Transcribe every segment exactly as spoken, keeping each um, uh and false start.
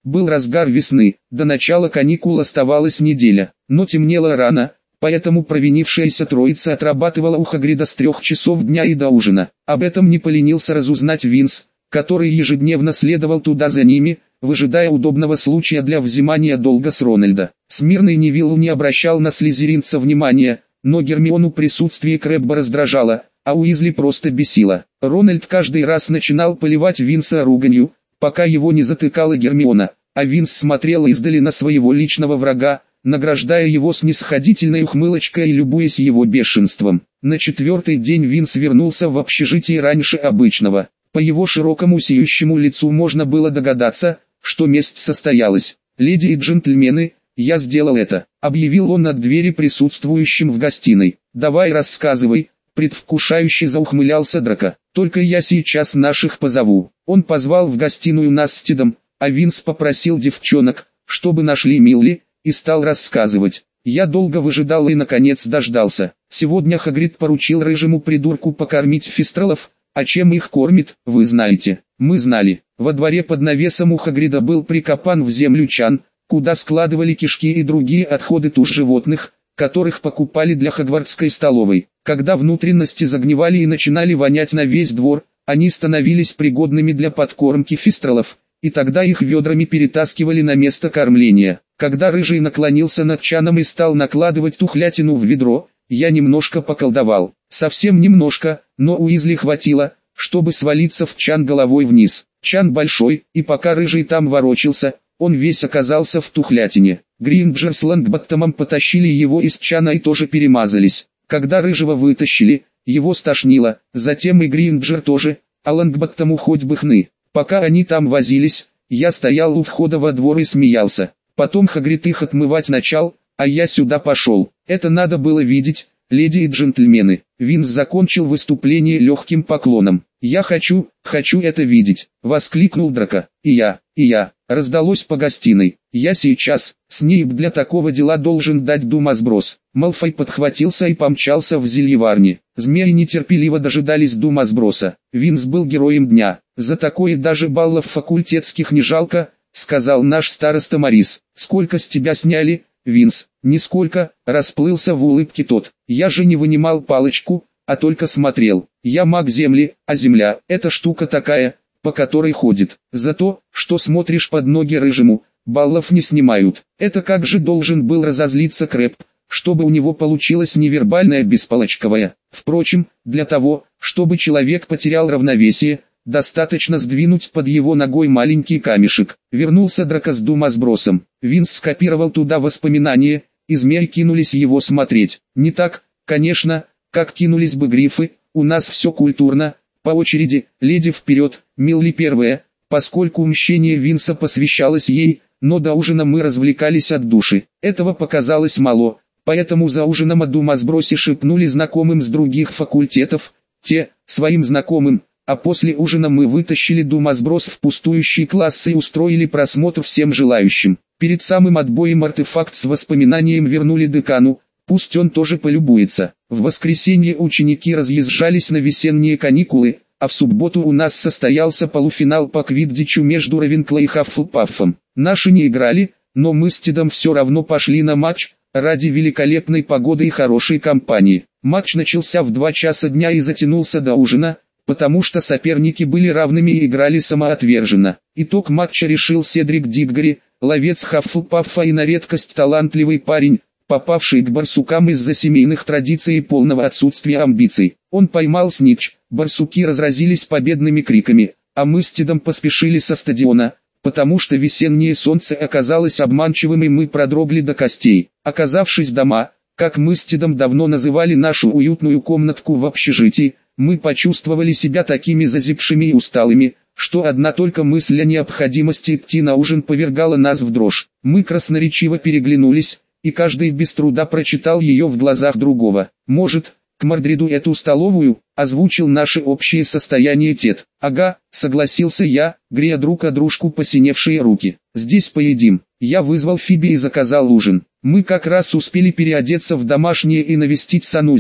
Был разгар весны, до начала каникул оставалась неделя, но темнело рано, поэтому провинившаяся троица отрабатывала у Хагрида с трех часов дня и до ужина. Об этом не поленился разузнать Винс, который ежедневно следовал туда за ними, выжидая удобного случая для взимания долга с Рональда. Смирный Невилл не обращал на слизеринца внимания, но Гермиону присутствие Крэбба раздражало, а Уизли просто бесило. Рональд каждый раз начинал поливать Винса руганью, пока его не затыкала Гермиона, а Винс смотрел издали на своего личного врага, награждая его снисходительной ухмылочкой и любуясь его бешенством. На четвертый день Винс вернулся в общежитие раньше обычного. По его широкому сияющему лицу можно было догадаться, что месть состоялась. «Леди и джентльмены, я сделал это», — объявил он от двери присутствующим в гостиной. «Давай рассказывай», — предвкушающе заухмылялся Драко. «Только я сейчас наших позову». Он позвал в гостиную нас с Тедом, а Винс попросил девчонок, чтобы нашли Милли, и стал рассказывать. Я долго выжидал и наконец дождался. Сегодня Хагрид поручил рыжему придурку покормить фистралов, а чем их кормит, вы знаете. Мы знали. Во дворе под навесом у Хагрида был прикопан в землю чан, куда складывали кишки и другие отходы туш животных, которых покупали для хогвартской столовой. Когда внутренности загнивали и начинали вонять на весь двор, они становились пригодными для подкормки фистралов, и тогда их ведрами перетаскивали на место кормления. Когда Рыжий наклонился над чаном и стал накладывать тухлятину в ведро, я немножко поколдовал. Совсем немножко, но Уизли хватило, чтобы свалиться в чан головой вниз. Чан большой, и пока Рыжий там ворочался, он весь оказался в тухлятине. Гринджер с Лонгботтомом потащили его из чана и тоже перемазались. Когда Рыжего вытащили, его стошнило, затем и Гринджер тоже, а Лонгботтому хоть бы хны. Пока они там возились, я стоял у входа во двор и смеялся. Потом Хагрид их отмывать начал, а я сюда пошел. Это надо было видеть, леди и джентльмены. Винс закончил выступление легким поклоном. «Я хочу, хочу это видеть!» — воскликнул Драко. «И я, и я!» — раздалось по гостиной. «Я сейчас, Снейп для такого дела должен дать думосброс». Малфой подхватился и помчался в зельеварни. Змеи нетерпеливо дожидались думосброса. Винс был героем дня. «За такое даже баллов факультетских не жалко», — сказал наш староста Морис. «Сколько с тебя сняли, Винс?» «Нисколько», — расплылся в улыбке тот. «Я же не вынимал палочку, а только смотрел. Я маг земли, а земля — это штука такая, по которой ходит. За то, что смотришь под ноги Рыжему, баллов не снимают». Это как же должен был разозлиться Крэбб, чтобы у него получилось невербальное беспалочковое. Впрочем, для того, чтобы человек потерял равновесие, достаточно сдвинуть под его ногой маленький камешек. Вернулся Драко с думосбросом. Винс скопировал туда воспоминания, и змеи кинулись его смотреть. Не так, конечно, как кинулись бы грифы. У нас все культурно, по очереди, леди вперед, Милли первая, поскольку мщение Винса посвящалось ей, но до ужина мы развлекались от души. Этого показалось мало, поэтому за ужином о думосбросе шепнули знакомым с других факультетов, те, своим знакомым, а после ужина мы вытащили думосброс в пустующий класс и устроили просмотр всем желающим. Перед самым отбоем артефакт с воспоминанием вернули декану, пусть он тоже полюбуется. В воскресенье ученики разъезжались на весенние каникулы, а в субботу у нас состоялся полуфинал по квиддичу между Равенкло и Хаффлпаффом. Наши не играли, но мы с Тедом все равно пошли на матч, ради великолепной погоды и хорошей компании. Матч начался в два часа дня и затянулся до ужина, потому что соперники были равными и играли самоотверженно. Итог матча решил Седрик Дитгори, ловец Хаффлпаффа и на редкость талантливый парень, попавший к барсукам из-за семейных традиций и полного отсутствия амбиций. Он поймал снитч, барсуки разразились победными криками, а мы с Тедом поспешили со стадиона, потому что весеннее солнце оказалось обманчивым и мы продрогли до костей. Оказавшись дома, как мы с Тедом давно называли нашу уютную комнатку в общежитии, мы почувствовали себя такими зазябшими и усталыми, что одна только мысль о необходимости идти на ужин повергала нас в дрожь. Мы красноречиво переглянулись, и каждый без труда прочитал ее в глазах другого. «Может, к Мордриду эту столовую?» — озвучил наше общее состояние Тед. «Ага», — согласился я, грея друг о дружку посиневшие руки. «Здесь поедим». Я вызвал Фиби и заказал ужин. Мы как раз успели переодеться в домашнее и навестить санузел,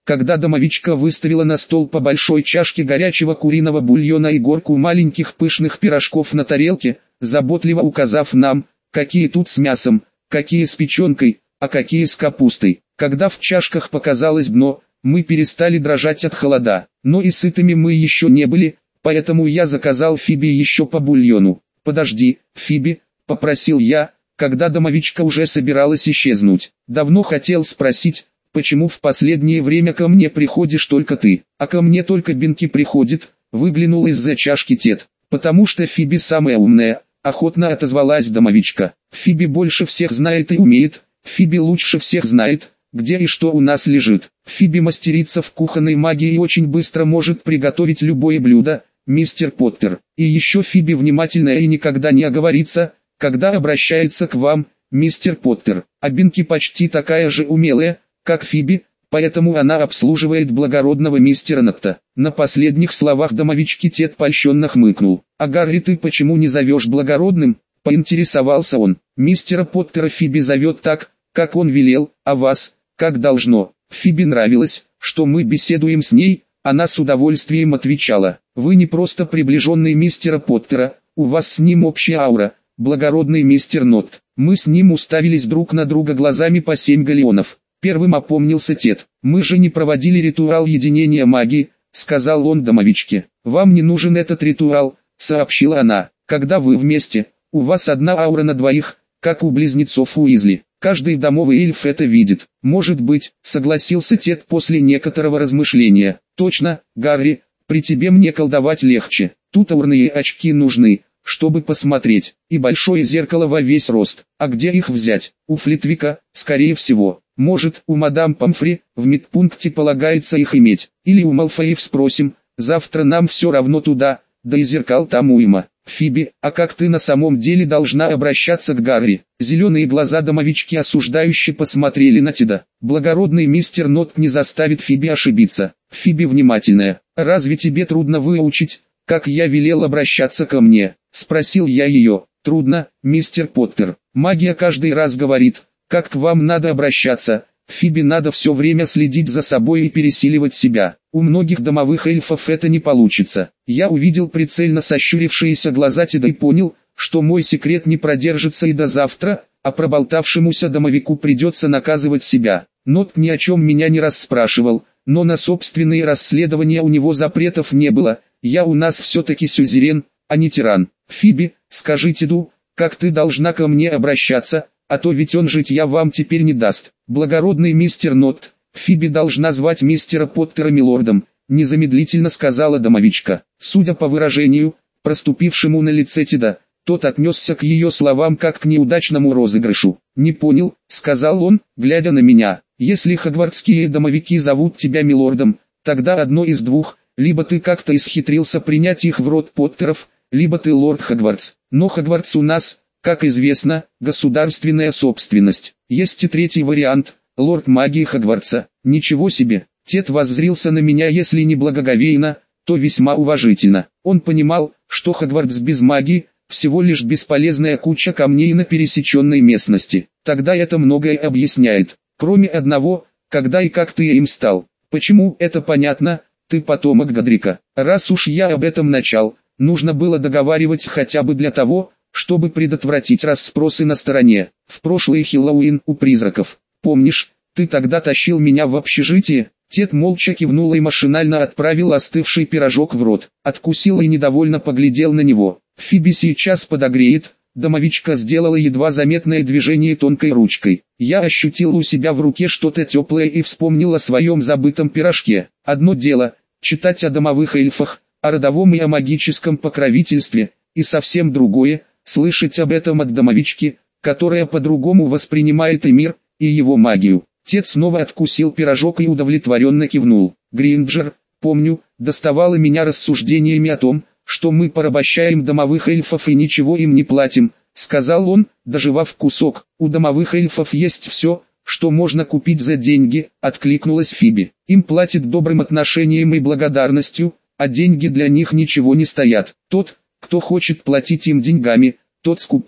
когда домовичка выставила на стол по большой чашке горячего куриного бульона и горку маленьких пышных пирожков на тарелке, заботливо указав нам, какие тут с мясом, какие с печенкой, а какие с капустой. Когда в чашках показалось дно, мы перестали дрожать от холода, но и сытыми мы еще не были, поэтому я заказал Фиби еще по бульону. «Подожди, Фиби», — попросил я, когда домовичка уже собиралась исчезнуть. «Давно хотел спросить, почему в последнее время ко мне приходишь только ты, а ко мне только Бинки приходит», — выглянул из-за чашки Тед. «Потому что Фиби самая умная», — охотно отозвалась домовичка. «Фиби больше всех знает и умеет, Фиби лучше всех знает, где и что у нас лежит. Фиби мастерица в кухонной магии и очень быстро может приготовить любое блюдо, мистер Поттер. И еще Фиби внимательная и никогда не оговорится, когда обращается к вам, мистер Поттер. А Бинки почти такая же умелая, как Фиби, поэтому она обслуживает благородного мистера Нотта». На последних словах домовички Тед польщенно хмыкнул. «А Гарри ты почему не зовешь благородным?» — поинтересовался он. «Мистера Поттера Фиби зовет так, как он велел, а вас, как должно». Фиби нравилось, что мы беседуем с ней, она с удовольствием отвечала: «Вы не просто приближенный мистера Поттера, у вас с ним общая аура, благородный мистер Нотт». Мы с ним уставились друг на друга глазами по семь галеонов. Первым опомнился Тед. «Мы же не проводили ритуал единения магии», — сказал он домовичке. «Вам не нужен этот ритуал», — сообщила она. «Когда вы вместе, у вас одна аура на двоих, как у близнецов Уизли. Каждый домовый эльф это видит». «Может быть», — согласился Тед после некоторого размышления. «Точно, Гарри, при тебе мне колдовать легче. Тут аурные очки нужны, чтобы посмотреть, и большое зеркало во весь рост. А где их взять? У Флитвика, скорее всего. Может, у мадам Помфри, в медпункте полагается их иметь. Или у Малфоев спросим, завтра нам все равно туда, да и зеркал там уйма». «Фиби, а как ты на самом деле должна обращаться к Гарри?» Зеленые глаза домовички осуждающе посмотрели на Теда. «Благородный мистер Нотт не заставит Фиби ошибиться. Фиби внимательная. Разве тебе трудно выучить, как я велел обращаться ко мне?» — спросил я ее. «Трудно, мистер Поттер. Магия каждый раз говорит, как к вам надо обращаться. Фиби надо все время следить за собой и пересиливать себя. У многих домовых эльфов это не получится». Я увидел прицельно сощурившиеся глаза Теда и понял, что мой секрет не продержится и до завтра, а проболтавшемуся домовику придется наказывать себя. Нотт ни о чем меня не расспрашивал, но на собственные расследования у него запретов не было. Я у нас все-таки сюзерен, а не тиран. «Фиби, скажи Теду, как ты должна ко мне обращаться, а то ведь он житья вам теперь не даст». «Благородный мистер Нотт, Фиби должна звать мистера Поттера милордом», — незамедлительно сказала домовичка. Судя по выражению, проступившему на лице Теда, тот отнесся к ее словам как к неудачному розыгрышу. «Не понял», — сказал он, глядя на меня. «Если хогвартские домовики зовут тебя милордом, тогда одно из двух: либо ты как-то исхитрился принять их в род Поттеров, либо ты лорд Хогвартс. Но Хогвартс у нас, как известно, государственная собственность. Есть и третий вариант, лорд магии Хогвартса». «Ничего себе!» Тед воззрился на меня, если не благоговейно, то весьма уважительно. Он понимал, что Хогвартс без магии — всего лишь бесполезная куча камней на пересеченной местности. Тогда это многое объясняет. Кроме одного, когда и как ты им стал. Почему, это понятно, ты потомок Годрика. Раз уж я об этом начал, нужно было договаривать хотя бы для того, чтобы предотвратить расспросы на стороне. В прошлый Хэллоуин у призраков, помнишь, ты тогда тащил меня в общежитие? Тед молча кивнул и машинально отправил остывший пирожок в рот. Откусил и недовольно поглядел на него. «Фиби сейчас подогреет». Домовичка сделала едва заметное движение тонкой ручкой. Я ощутил у себя в руке что-то теплое и вспомнил о своем забытом пирожке. Одно дело — читать о домовых эльфах, о родовом и о магическом покровительстве, и совсем другое — слышать об этом от домовички, которая по-другому воспринимает и мир, и его магию. Тед снова откусил пирожок и удовлетворенно кивнул. «Гринджер, помню, доставала меня рассуждениями о том, что мы порабощаем домовых эльфов и ничего им не платим», — сказал он, доживав кусок. «У домовых эльфов есть все, что можно купить за деньги», — откликнулась Фиби. «Им платят добрым отношением и благодарностью, а деньги для них ничего не стоят. Тот, кто хочет платить им деньгами, тот скупой».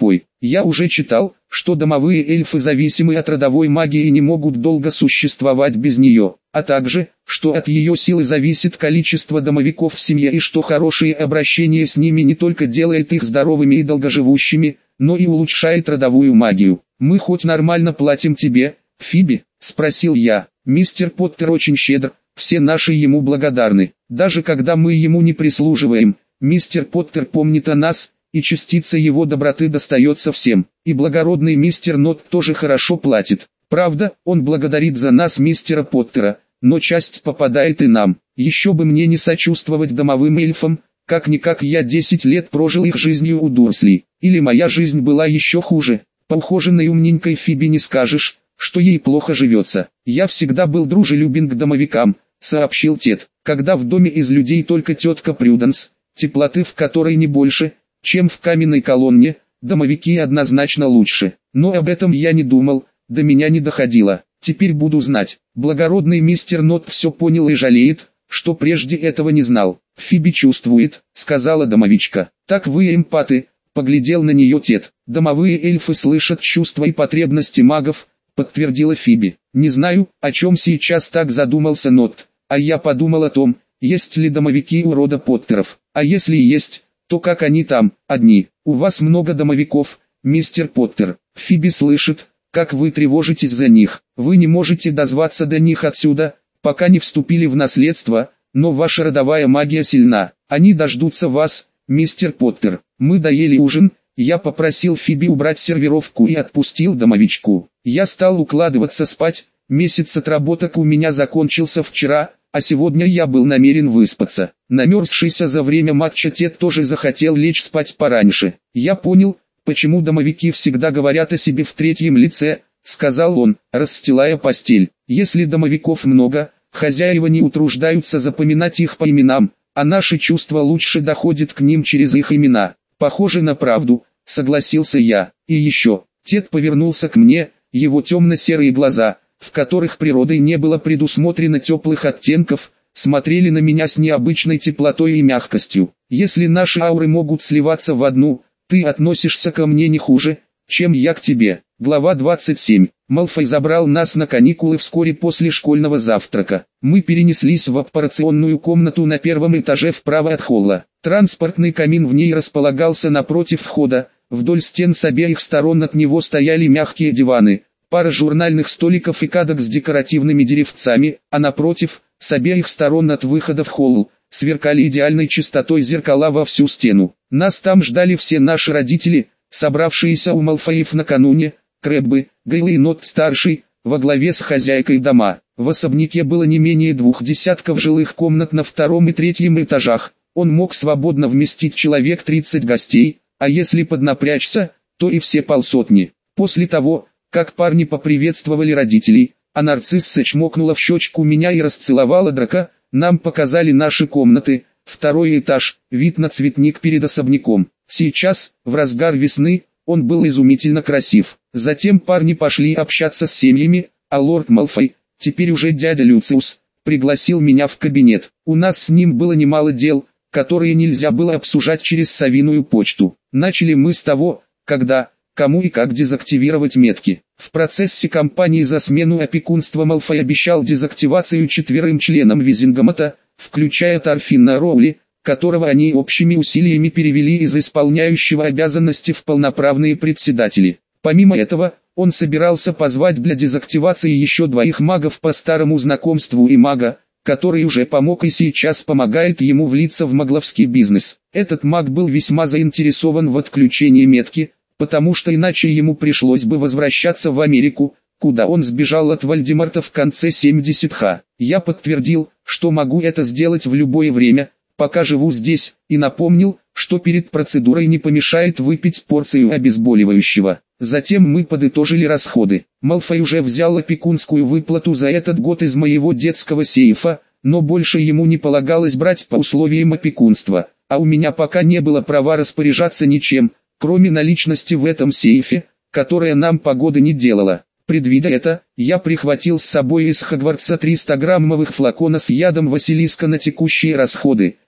Я уже читал, что домовые эльфы зависимы от родовой магии и не могут долго существовать без нее, а также, что от ее силы зависит количество домовиков в семье и что хорошее обращение с ними не только делает их здоровыми и долгоживущими, но и улучшает родовую магию. «Мы хоть нормально платим тебе, Фиби?» – спросил я. «Мистер Поттер очень щедр, все наши ему благодарны. Даже когда мы ему не прислуживаем, мистер Поттер помнит о нас, и частица его доброты достается всем. И благородный мистер Нот тоже хорошо платит. Правда, он благодарит за нас мистера Поттера, но часть попадает и нам. Еще бы мне не сочувствовать домовым эльфам, как-никак я десять лет прожил их жизнью у Дурсли. Или моя жизнь была еще хуже. По ухоженной умненькой Фиби не скажешь, что ей плохо живется. Я всегда был дружелюбен к домовикам», — сообщил Тед. «Когда в доме из людей только тетка Прюданс, теплоты в которой не больше, чем в каменной колонне, домовики однозначно лучше. Но об этом я не думал, до меня не доходило. Теперь буду знать». Благородный мистер Нот все понял и жалеет, что прежде этого не знал. «Фиби чувствует», — сказала домовичка. «Так вы эмпаты», — поглядел на нее Тед. «Домовые эльфы слышат чувства и потребности магов», — подтвердила Фиби. «Не знаю, о чем сейчас так задумался Нот, а я подумал о том, есть ли домовики у рода Поттеров. А если есть, то как они там, одни? У вас много домовиков, мистер Поттер». Фиби слышит, как вы тревожитесь за них. Вы не можете дозваться до них отсюда, пока не вступили в наследство, но ваша родовая магия сильна. Они дождутся вас, мистер Поттер. Мы доели ужин, я попросил Фиби убрать сервировку и отпустил домовичку. Я стал укладываться спать, месяц отработок у меня закончился вчера, а сегодня я был намерен выспаться. Намерзшийся за время матча Тед тоже захотел лечь спать пораньше. «Я понял, почему домовики всегда говорят о себе в третьем лице», — сказал он, расстилая постель. «Если домовиков много, хозяева не утруждаются запоминать их по именам, а наши чувства лучше доходят к ним через их имена». «Похоже на правду», — согласился я. «И еще». Тед повернулся к мне, его темно-серые глаза, в которых природой не было предусмотрено теплых оттенков, смотрели на меня с необычной теплотой и мягкостью. «Если наши ауры могут сливаться в одну, ты относишься ко мне не хуже, чем я к тебе». Глава двадцать семь. Малфой забрал нас на каникулы вскоре после школьного завтрака. Мы перенеслись в операционную комнату на первом этаже вправо от холла. Транспортный камин в ней располагался напротив входа, вдоль стен с обеих сторон от него стояли мягкие диваны, пара журнальных столиков и кадок с декоративными деревцами, а напротив, с обеих сторон от выхода в холл, сверкали идеальной чистотой зеркала во всю стену. Нас там ждали все наши родители, собравшиеся у Малфоев накануне, Крэббы, Гайл и Нот-старший, во главе с хозяйкой дома. В особняке было не менее двух десятков жилых комнат на втором и третьем этажах, он мог свободно вместить человек тридцать гостей, а если поднапрячься, то и все полсотни. После того, как парни поприветствовали родителей, а нарцисса чмокнула в щечку меня и расцеловала драка, нам показали наши комнаты, второй этаж, вид на цветник перед особняком. Сейчас, в разгар весны, он был изумительно красив. Затем парни пошли общаться с семьями, а лорд Малфой, теперь уже дядя Люциус, пригласил меня в кабинет. У нас с ним было немало дел, которые нельзя было обсуждать через совиную почту. Начали мы с того, когда, кому и как дезактивировать метки. В процессе кампании за смену опекунства Малфой обещал дезактивацию четверым членам Визингамата, включая Тарфина Роули, которого они общими усилиями перевели из исполняющего обязанности в полноправные председатели. Помимо этого, он собирался позвать для дезактивации еще двоих магов по старому знакомству и мага, который уже помог и сейчас помогает ему влиться в магловский бизнес. Этот маг был весьма заинтересован в отключении метки, потому что иначе ему пришлось бы возвращаться в Америку, куда он сбежал от Вальдемарта в конце семидесятых. Я подтвердил, что могу это сделать в любое время, пока живу здесь, и напомнил, что перед процедурой не помешает выпить порцию обезболивающего. Затем мы подытожили расходы. Малфой уже взял опекунскую выплату за этот год из моего детского сейфа, но больше ему не полагалось брать по условиям опекунства, а у меня пока не было права распоряжаться ничем, кроме наличности в этом сейфе, которая нам погоды не делала. Предвидя это, я прихватил с собой из Хогвартса триста граммовых флакона с ядом Василиска на текущие расходы,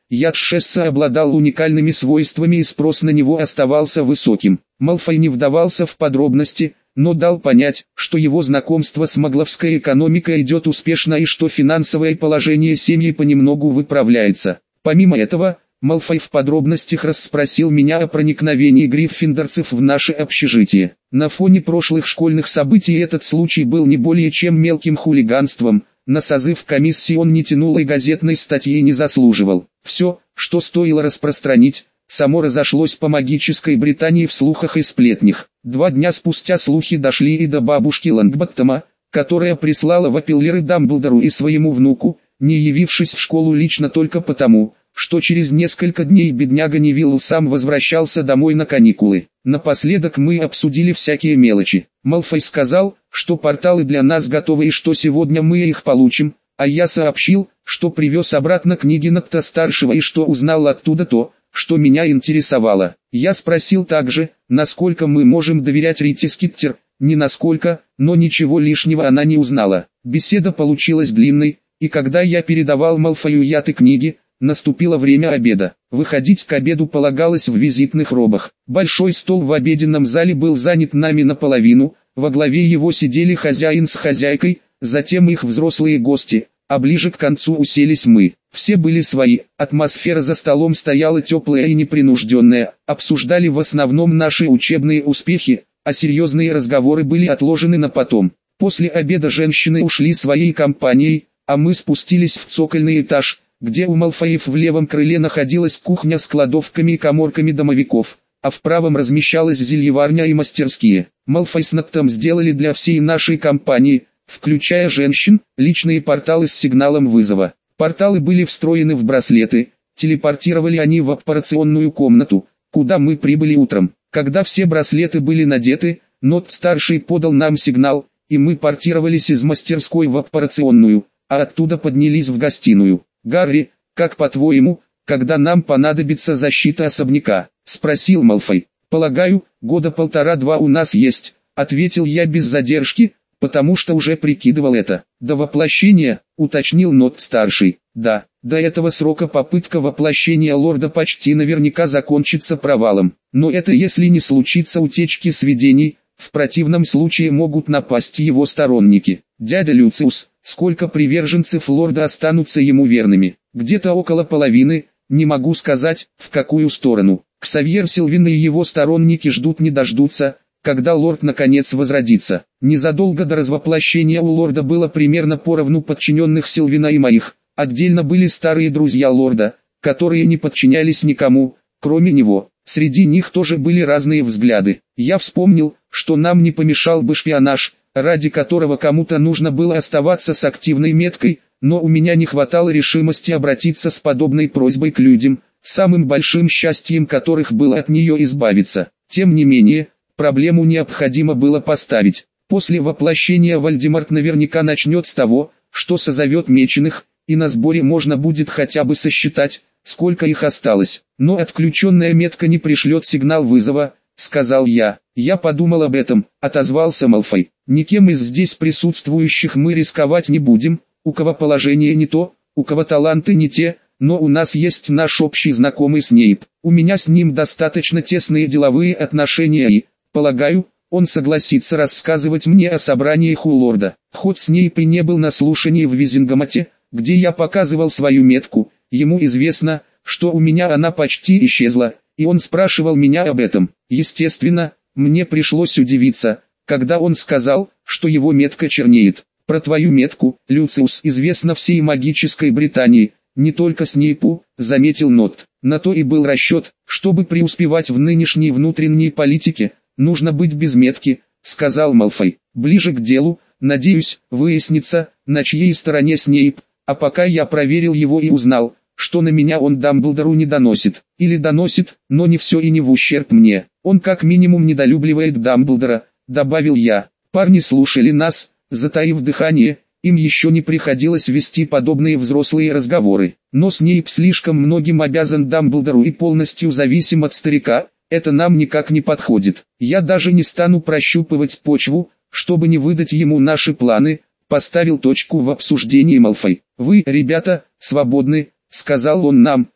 яд Шесса обладал уникальными свойствами и спрос на него оставался высоким. Малфой не вдавался в подробности, но дал понять, что его знакомство с магловской экономикой идет успешно и что финансовое положение семьи понемногу выправляется. Помимо этого, Малфой в подробностях расспросил меня о проникновении гриффиндорцев в наше общежитие. На фоне прошлых школьных событий этот случай был не более чем мелким хулиганством, на созыв комиссии он не тянул и газетной статьи не заслуживал. Все, что стоило распространить, само разошлось по магической Британии в слухах и сплетнях. Два дня спустя слухи дошли и до бабушки Лонгботтома, которая прислала в апеллеры Дамблдору и своему внуку, не явившись в школу лично только потому, что через несколько дней бедняга Невилл сам возвращался домой на каникулы. Напоследок мы обсудили всякие мелочи. Малфой сказал, что порталы для нас готовы и что сегодня мы их получим, а я сообщил, что привез обратно книги Нокта-старшего и что узнал оттуда то, что меня интересовало. Я спросил также, насколько мы можем доверять Рите Скиттер, не насколько, но ничего лишнего она не узнала. Беседа получилась длинной, и когда я передавал Малфою яд и книги, наступило время обеда. Выходить к обеду полагалось в визитных робах. Большой стол в обеденном зале был занят нами наполовину, во главе его сидели хозяин с хозяйкой, затем их взрослые гости, а ближе к концу уселись мы. Все были свои, атмосфера за столом стояла теплая и непринужденная, обсуждали в основном наши учебные успехи, а серьезные разговоры были отложены на потом. После обеда женщины ушли своей компанией, а мы спустились в цокольный этаж, где у Малфоев в левом крыле находилась кухня с кладовками и каморками домовиков, а в правом размещалась зельеварня и мастерские. Малфой с Ноктом сделали для всей нашей компании, включая женщин, личные порталы с сигналом вызова. Порталы были встроены в браслеты, телепортировали они в операционную комнату, куда мы прибыли утром. Когда все браслеты были надеты, Нокт-старший подал нам сигнал, и мы портировались из мастерской в операционную, а оттуда поднялись в гостиную. «Гарри, как по-твоему, когда нам понадобится защита особняка?» — спросил Малфой. «Полагаю, года полтора-два у нас есть», — ответил я без задержки, потому что уже прикидывал это. «До воплощения», — уточнил Нокт-старший. «Да, до этого срока попытка воплощения лорда почти наверняка закончится провалом. Но это если не случится утечки сведений, в противном случае могут напасть его сторонники. Дядя Люциус, сколько приверженцев лорда останутся ему верными? Где-то около половины, не могу сказать, в какую сторону. Ксавьер Сильвин и его сторонники ждут не дождутся, когда лорд наконец возродится. Незадолго до развоплощения у лорда было примерно поровну подчиненных Сильвина и моих. Отдельно были старые друзья лорда, которые не подчинялись никому, кроме него. Среди них тоже были разные взгляды. Я вспомнил, что нам не помешал бы шпионаж, ради которого кому-то нужно было оставаться с активной меткой, но у меня не хватало решимости обратиться с подобной просьбой к людям, самым большим счастьем которых было от нее избавиться. Тем не менее, проблему необходимо было поставить. После воплощения Вольдеморт наверняка начнет с того, что созовет меченых, и на сборе можно будет хотя бы сосчитать, сколько их осталось. Но отключенная метка не пришлет сигнал вызова, сказал я. Я подумал об этом, отозвался Малфой. Никем из здесь присутствующих мы рисковать не будем, у кого положение не то, у кого таланты не те, но у нас есть наш общий знакомый Снейп. У меня с ним достаточно тесные деловые отношения и, полагаю, он согласится рассказывать мне о собраниях у лорда. Хоть Снейп и не был на слушании в Визингамате, где я показывал свою метку, ему известно, что у меня она почти исчезла, и он спрашивал меня об этом. Естественно, мне пришлось удивиться, когда он сказал, что его метка чернеет. Про твою метку, Люциус, известно всей магической Британии, не только Снейпу, заметил Нокт. На то и был расчет, чтобы преуспевать в нынешней внутренней политике, нужно быть без метки, сказал Малфой. Ближе к делу, надеюсь, выяснится, на чьей стороне Снейп, а пока я проверил его и узнал, что на меня он Дамблдору не доносит. Или доносит, но не все и не в ущерб мне. Он как минимум недолюбливает Дамблдора, добавил я. Парни слушали нас, затаив дыхание, им еще не приходилось вести подобные взрослые разговоры. Но Снейп слишком многим обязан Дамблдору и полностью зависим от старика, это нам никак не подходит. Я даже не стану прощупывать почву, чтобы не выдать ему наши планы, поставил точку в обсуждении Малфой. Вы, ребята, свободны, сказал он нам,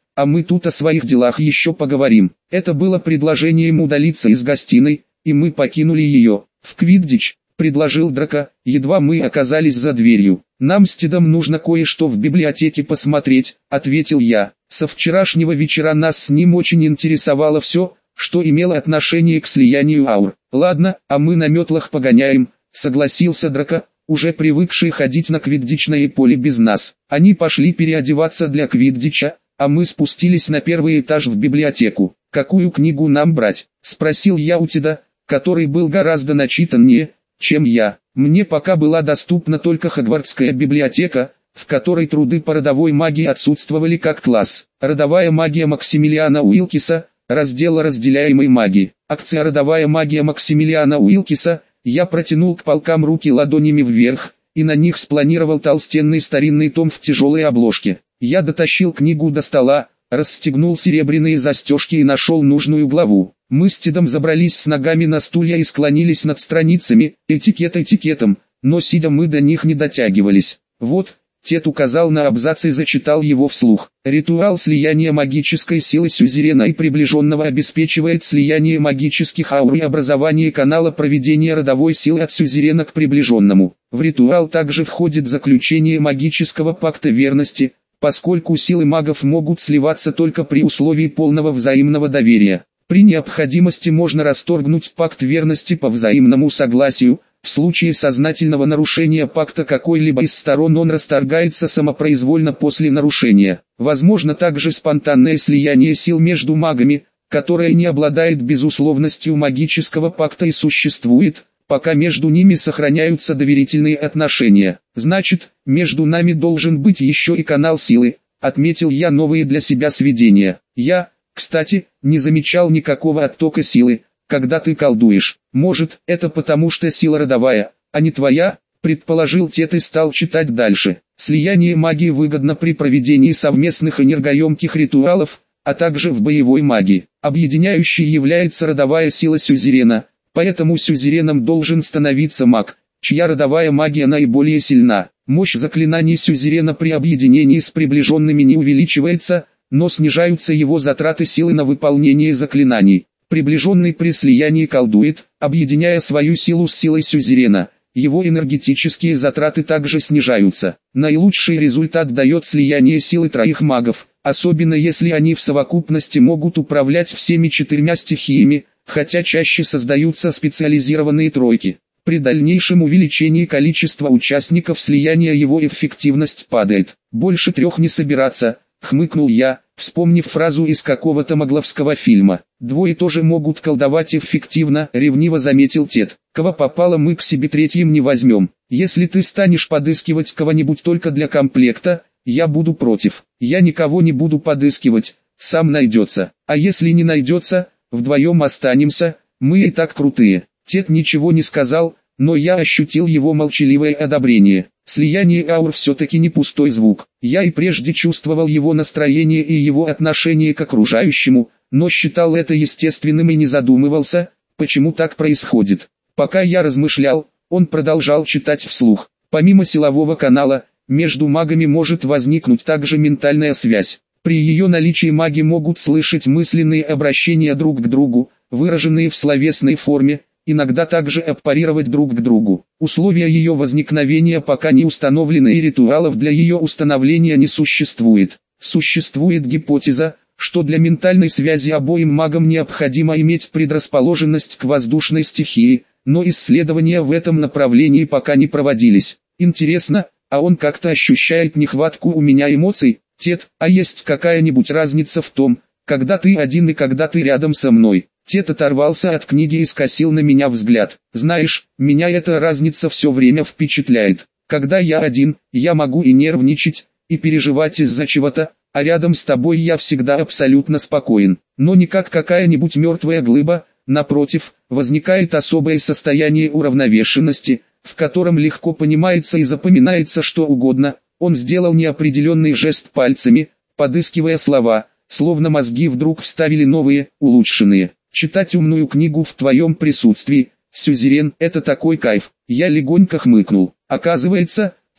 а мы тут о своих делах еще поговорим. Это было предложением удалиться из гостиной, и мы покинули ее. В Квиддич, предложил Драко, едва мы оказались за дверью. Нам с Тедом нужно кое-что в библиотеке посмотреть, ответил я. Со вчерашнего вечера нас с ним очень интересовало все, что имело отношение к слиянию аур. Ладно, а мы на метлах погоняем, согласился Драко, уже привыкший ходить на квиддичное поле без нас. Они пошли переодеваться для квиддича, а мы спустились на первый этаж в библиотеку. «Какую книгу нам брать?» – спросил я у Теда, который был гораздо начитаннее, чем я. Мне пока была доступна только Хогвартская библиотека, в которой труды по родовой магии отсутствовали как класс. Родовая магия Максимилиана Уилкиса, раздел разделяемой магии. Акция «Родовая магия Максимилиана Уилкиса», я протянул к полкам руки ладонями вверх, и на них спланировал толстенный старинный том в тяжелой обложке. Я дотащил книгу до стола, расстегнул серебряные застежки и нашел нужную главу. Мы с Тедом забрались с ногами на стулья и склонились над страницами, этикет этикетом, но сидя мы до них не дотягивались. Вот, Тед указал на абзац и зачитал его вслух. Ритуал слияния магической силы сюзерена и приближенного обеспечивает слияние магических аур и образование канала проведения родовой силы от сюзерена к приближенному. В ритуал также входит заключение магического пакта верности, поскольку силы магов могут сливаться только при условии полного взаимного доверия. При необходимости можно расторгнуть пакт верности по взаимному согласию. В случае сознательного нарушения пакта какой-либо из сторон он расторгается самопроизвольно после нарушения. Возможно также спонтанное слияние сил между магами, которое не обладает безусловностью магического пакта и существует, пока между ними сохраняются доверительные отношения. Значит, между нами должен быть еще и канал силы, отметил я новые для себя сведения. Я, кстати, не замечал никакого оттока силы, когда ты колдуешь. Может, это потому что сила родовая, а не твоя, предположил Тед и стал читать дальше. Слияние магии выгодно при проведении совместных энергоемких ритуалов, а также в боевой магии. Объединяющей является родовая сила сюзерена, поэтому сюзереном должен становиться маг, чья родовая магия наиболее сильна. Мощь заклинаний сюзерена при объединении с приближенными не увеличивается, но снижаются его затраты силы на выполнение заклинаний. Приближенный при слиянии колдует, объединяя свою силу с силой сюзерена, его энергетические затраты также снижаются. Наилучший результат дает слияние силы троих магов, особенно если они в совокупности могут управлять всеми четырьмя стихиями, хотя чаще создаются специализированные тройки. При дальнейшем увеличении количества участников слияния его эффективность падает. Больше трех не собираться, хмыкнул я, вспомнив фразу из какого-то могловского фильма. Двое тоже могут колдовать эффективно, ревниво заметил Тед. Кого попало мы к себе третьим не возьмем. Если ты станешь подыскивать кого-нибудь только для комплекта, я буду против. Я никого не буду подыскивать, сам найдется. А если не найдется, вдвоем останемся, мы и так крутые. Тед ничего не сказал, но я ощутил его молчаливое одобрение. Слияние аур все-таки не пустой звук. Я и прежде чувствовал его настроение и его отношение к окружающему, но считал это естественным и не задумывался, почему так происходит. Пока я размышлял, он продолжал читать вслух. Помимо силового канала, между магами может возникнуть также ментальная связь. При ее наличии маги могут слышать мысленные обращения друг к другу, выраженные в словесной форме, иногда также аппарировать друг к другу. Условия ее возникновения пока не установлены и ритуалов для ее установления не существует. Существует гипотеза, что для ментальной связи обоим магам необходимо иметь предрасположенность к воздушной стихии, но исследования в этом направлении пока не проводились. Интересно, а он как-то ощущает нехватку у меня эмоций? Тед, а есть какая-нибудь разница в том, когда ты один и когда ты рядом со мной? Тед оторвался от книги и скосил на меня взгляд. Знаешь, меня эта разница все время впечатляет. Когда я один, я могу и нервничать, и переживать из-за чего-то, а рядом с тобой я всегда абсолютно спокоен. Но не как какая-нибудь мертвая глыба, напротив, возникает особое состояние уравновешенности, в котором легко понимается и запоминается что угодно. Он сделал неопределенный жест пальцами, подыскивая слова, словно мозги вдруг вставили новые, улучшенные. Читать умную книгу в твоем присутствии, сюзерен, это такой кайф. Я легонько хмыкнул. Оказывается,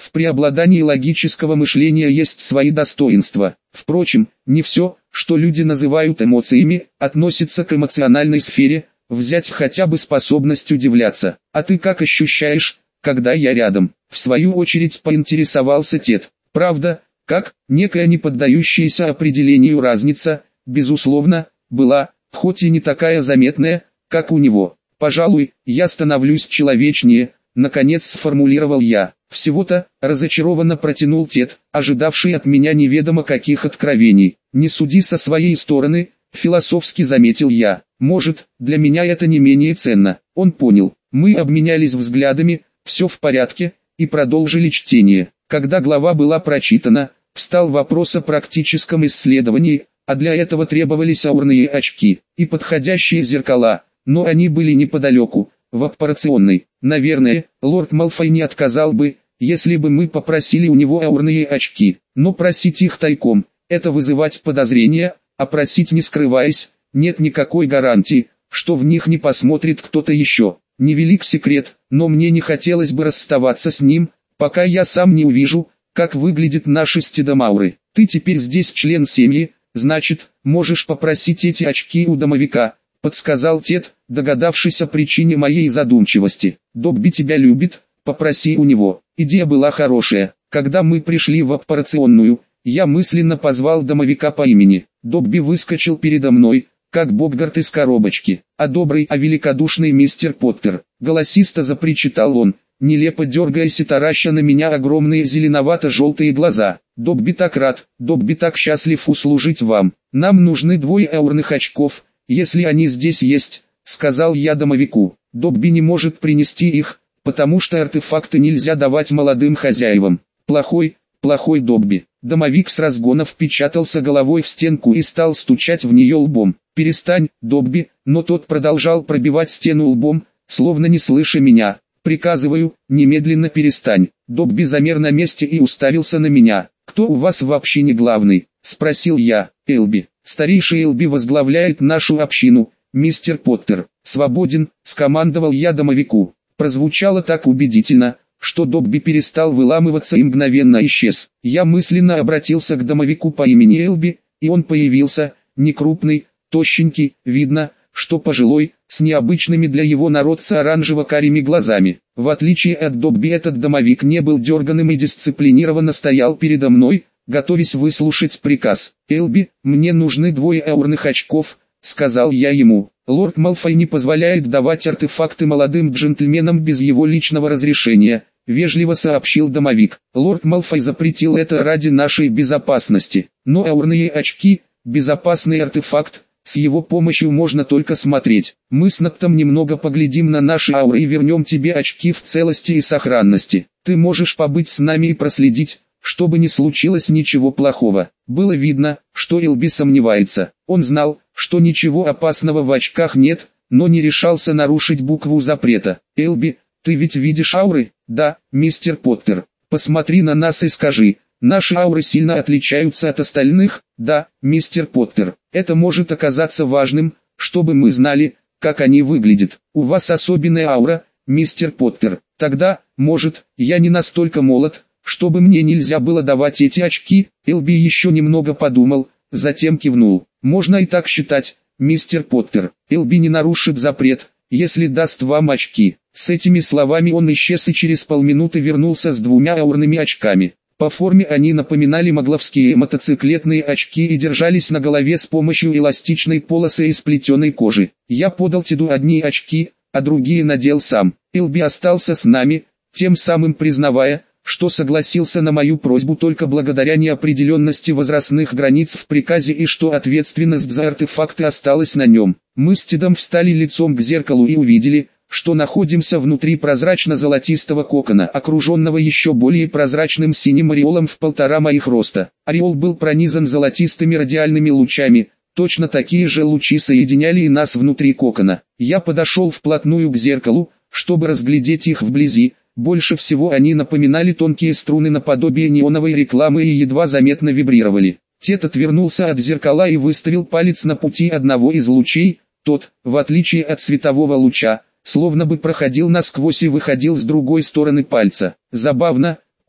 В преобладании логического мышления есть свои достоинства. Впрочем, не все, что люди называют эмоциями, относится к эмоциональной сфере. Взять хотя бы способность удивляться. А ты как ощущаешь, когда я рядом? В свою очередь поинтересовался Тед. Правда, как, некая не поддающаяся определению разница, безусловно, была, хоть и не такая заметная, как у него. Пожалуй, я становлюсь человечнее, наконец сформулировал я. Всего-то, разочарованно протянул Тед, ожидавший от меня неведомо каких откровений. Не суди со своей стороны, философски заметил я. Может, для меня это не менее ценно. Он понял. Мы обменялись взглядами, все в порядке, и продолжили чтение. Когда глава была прочитана, встал вопрос о практическом исследовании, а для этого требовались аурные очки и подходящие зеркала, но они были неподалеку, в операционной. Наверное, лорд Малфой не отказал бы, если бы мы попросили у него аурные очки, но просить их тайком – это вызывать подозрения, а просить не скрываясь, нет никакой гарантии, что в них не посмотрит кто-то еще. Невелик секрет, но мне не хотелось бы расставаться с ним, пока я сам не увижу, как выглядит наши стедомауры. Ты теперь здесь член семьи, значит, можешь попросить эти очки у домовика, подсказал Тед, догадавшись о причине моей задумчивости. Добби тебя любит, попроси у него. Идея была хорошая. Когда мы пришли в операционную, я мысленно позвал домовика по имени. Добби выскочил передо мной, как Боггарт из коробочки. А добрый, а великодушный мистер Поттер, голосисто запричитал он, нелепо дергаясь и тараща на меня огромные зеленовато-желтые глаза. Добби так рад, Добби так счастлив услужить вам. Нам нужны двое аурных очков, если они здесь есть, сказал я домовику. Добби не может принести их, потому что артефакты нельзя давать молодым хозяевам. Плохой, плохой Добби. Домовик с разгона впечатался головой в стенку и стал стучать в нее лбом. «Перестань, Добби», но тот продолжал пробивать стену лбом, словно не слыша меня. «Приказываю, немедленно перестань». Добби замер на месте и уставился на меня. «Кто у вас вообще не главный?» – спросил я. «Элби. Старейший Элби возглавляет нашу общину, мистер Поттер. Свободен», – скомандовал я домовику. Прозвучало так убедительно, что Добби перестал выламываться и мгновенно исчез. Я мысленно обратился к домовику по имени Элби, и он появился, некрупный, тощенький, видно, что пожилой, с необычными для его народца оранжево-карими глазами. В отличие от Добби, этот домовик не был дерганым и дисциплинированно стоял передо мной, готовясь выслушать приказ. «Элби, мне нужны двое аурных очков», — сказал я ему. «Лорд Малфой не позволяет давать артефакты молодым джентльменам без его личного разрешения», — вежливо сообщил домовик. «Лорд Малфой запретил это ради нашей безопасности. Но аурные очки — безопасный артефакт, с его помощью можно только смотреть. Мы с Ноктом немного поглядим на наши ауры и вернем тебе очки в целости и сохранности. Ты можешь побыть с нами и проследить, чтобы не случилось ничего плохого». Было видно, что Элби сомневается. Он знал, что ничего опасного в очках нет, но не решался нарушить букву запрета. «Элби, ты ведь видишь ауры?» «Да, мистер Поттер. Посмотри на нас и скажи, наши ауры сильно отличаются от остальных?» «Да, мистер Поттер. Это может оказаться важным, чтобы мы знали, как они выглядят. У вас особенная аура, мистер Поттер. Тогда, может, я не настолько молод, чтобы мне нельзя было давать эти очки?» Элби еще немного подумал, затем кивнул. «Можно и так считать, мистер Поттер. Элби не нарушит запрет, если даст вам очки». С этими словами он исчез и через полминуты вернулся с двумя аурными очками. По форме они напоминали магловские мотоциклетные очки и держались на голове с помощью эластичной полосы из плетеной кожи. Я подал Теду одни очки, а другие надел сам. Элби остался с нами, тем самым признавая, что согласился на мою просьбу только благодаря неопределенности возрастных границ в приказе и что ответственность за артефакты осталась на нем. Мы с Тедом встали лицом к зеркалу и увидели, что находимся внутри прозрачно-золотистого кокона, окруженного еще более прозрачным синим ореолом в полтора моих роста. Ореол был пронизан золотистыми радиальными лучами, точно такие же лучи соединяли и нас внутри кокона. Я подошел вплотную к зеркалу, чтобы разглядеть их вблизи. Больше всего они напоминали тонкие струны наподобие неоновой рекламы и едва заметно вибрировали. Тед отвернулся от зеркала и выставил палец на пути одного из лучей. Тот, в отличие от светового луча, словно бы проходил насквозь и выходил с другой стороны пальца. «Забавно», —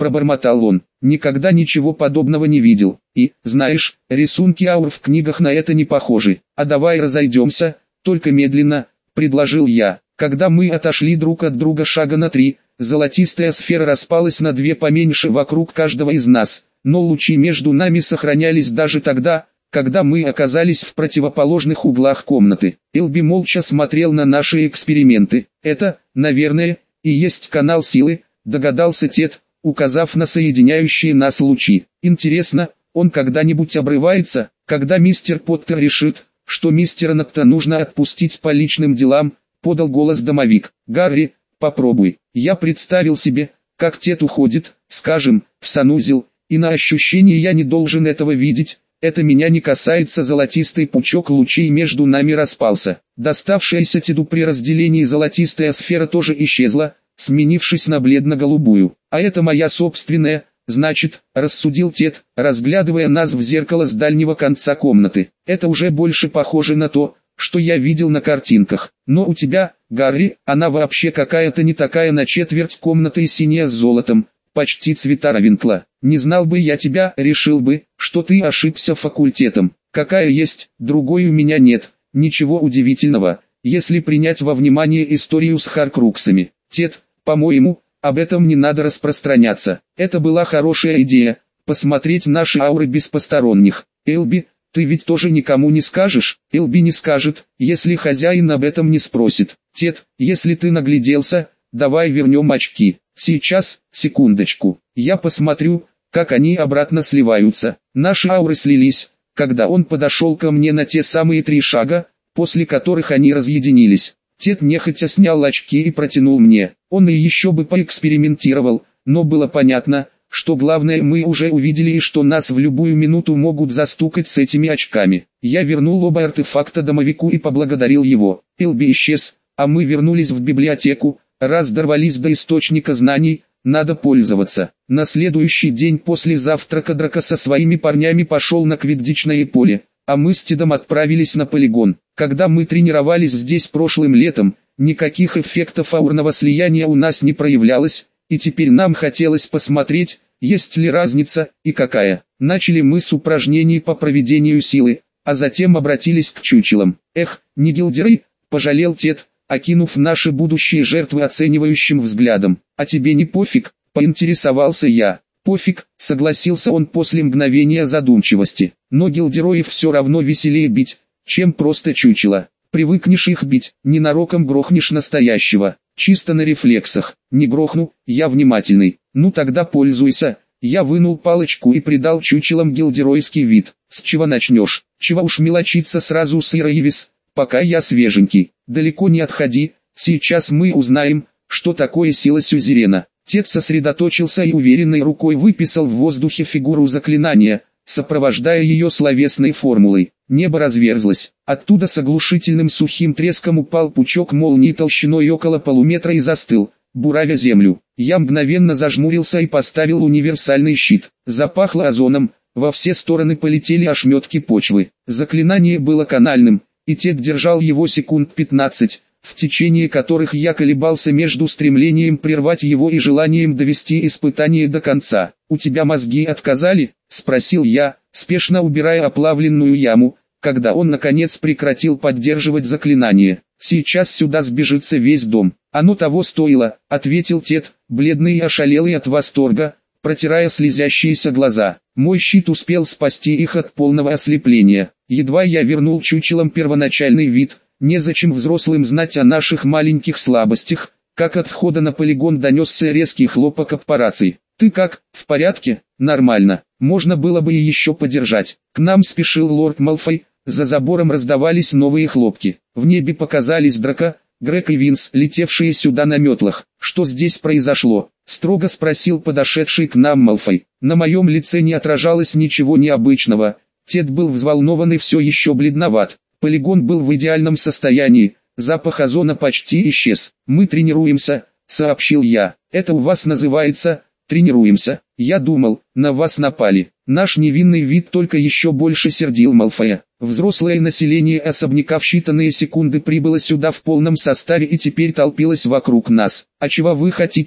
пробормотал он. Никогда ничего подобного не видел. И, знаешь, рисунки аур в книгах на это не похожи. А давай разойдемся, только медленно, предложил я. Когда мы отошли друг от друга шага на три, золотистая сфера распалась на две поменьше вокруг каждого из нас, но лучи между нами сохранялись даже тогда, когда мы оказались в противоположных углах комнаты. Элби молча смотрел на наши эксперименты. Это, наверное, и есть канал силы, догадался Тед, указав на соединяющие нас лучи. Интересно, он когда-нибудь обрывается, когда мистер Поттер решит, что мистера Нокта нужно отпустить по личным делам, подал голос домовик. Гарри, попробуй. Я представил себе, как Тед уходит, скажем, в санузел, и на ощущение я не должен этого видеть. Это меня не касается. Золотистый пучок лучей между нами распался. Доставшаяся Теду при разделении золотистая сфера тоже исчезла, сменившись на бледно-голубую. А это моя собственная, значит, рассудил Тед, разглядывая нас в зеркало с дальнего конца комнаты. Это уже больше похоже на то, что я видел на картинках. Но у тебя, Гарри, она вообще какая-то не такая, на четверть комнаты синяя с золотом, почти цвета Равенкла. Не знал бы я тебя, решил бы, что ты ошибся факультетом. Какая есть, другой у меня нет. Ничего удивительного, если принять во внимание историю с Харкруксами. Тед, по-моему, об этом не надо распространяться. Это была хорошая идея, посмотреть наши ауры без посторонних. Элби, ты ведь тоже никому не скажешь? Элби не скажет, если хозяин об этом не спросит. Тед, если ты нагляделся, давай вернем очки. Сейчас, секундочку, я посмотрю, как они обратно сливаются. Наши ауры слились, когда он подошел ко мне на те самые три шага, после которых они разъединились. Тед нехотя снял очки и протянул мне. Он и еще бы поэкспериментировал, но было понятно, что главное мы уже увидели и что нас в любую минуту могут застукать с этими очками. Я вернул оба артефакта домовику и поблагодарил его. Элби исчез, а мы вернулись в библиотеку. Раз дорвались до источника знаний, надо пользоваться. На следующий день после завтрака Драко со своими парнями пошел на квиддичное поле, а мы с Тедом отправились на полигон. Когда мы тренировались здесь прошлым летом, никаких эффектов аурного слияния у нас не проявлялось, и теперь нам хотелось посмотреть, есть ли разница, и какая. Начали мы с упражнений по проведению силы, а затем обратились к чучелам. Эх, не гилдеры, пожалел Тед, окинув наши будущие жертвы оценивающим взглядом. А тебе не пофиг, поинтересовался я. Пофиг, согласился он после мгновения задумчивости. Но гилдероев все равно веселее бить, чем просто чучело. Привыкнешь их бить, ненароком грохнешь настоящего. Чисто на рефлексах. Не грохну, я внимательный. Ну тогда пользуйся. Я вынул палочку и придал чучелам гилдеройский вид. С чего начнешь? Чего уж мелочиться сразу, Сыроевис, пока я свеженький. Далеко не отходи, сейчас мы узнаем, что такое сила сюзерена. Тед сосредоточился и уверенной рукой выписал в воздухе фигуру заклинания, сопровождая ее словесной формулой. Небо разверзлось. Оттуда с оглушительным сухим треском упал пучок молнии толщиной около полуметра и застыл, буравя землю. Я мгновенно зажмурился и поставил универсальный щит. Запахло озоном, во все стороны полетели ошметки почвы. Заклинание было канальным, и Тед держал его секунд пятнадцать, в течение которых я колебался между стремлением прервать его и желанием довести испытание до конца. «У тебя мозги отказали?» – спросил я, спешно убирая оплавленную яму, когда он наконец прекратил поддерживать заклинание. «Сейчас сюда сбежится весь дом». «Оно того стоило», – ответил Тед, бледный и ошалелый от восторга, протирая слезящиеся глаза. Мой щит успел спасти их от полного ослепления. Едва я вернул чучелам первоначальный вид, незачем взрослым знать о наших маленьких слабостях, как от входа на полигон донесся резкий хлопок аппараций. «Ты как, в порядке?» «Нормально. Можно было бы и еще подержать». К нам спешил лорд Малфой, за забором раздавались новые хлопки. В небе показались Драко, Грег и Винс, летевшие сюда на метлах. «Что здесь произошло?» — строго спросил подошедший к нам Малфой. На моем лице не отражалось ничего необычного. Тед был взволнован и все еще бледноват. Полигон был в идеальном состоянии, запах озона почти исчез. «Мы тренируемся», — сообщил я. «Это у вас называется «тренируемся»?» Я думал, на вас напали. Наш невинный вид только еще больше сердил Малфоя. Взрослое население особняка в считанные секунды прибыло сюда в полном составе и теперь толпилось вокруг нас. «А чего вы хотите?» —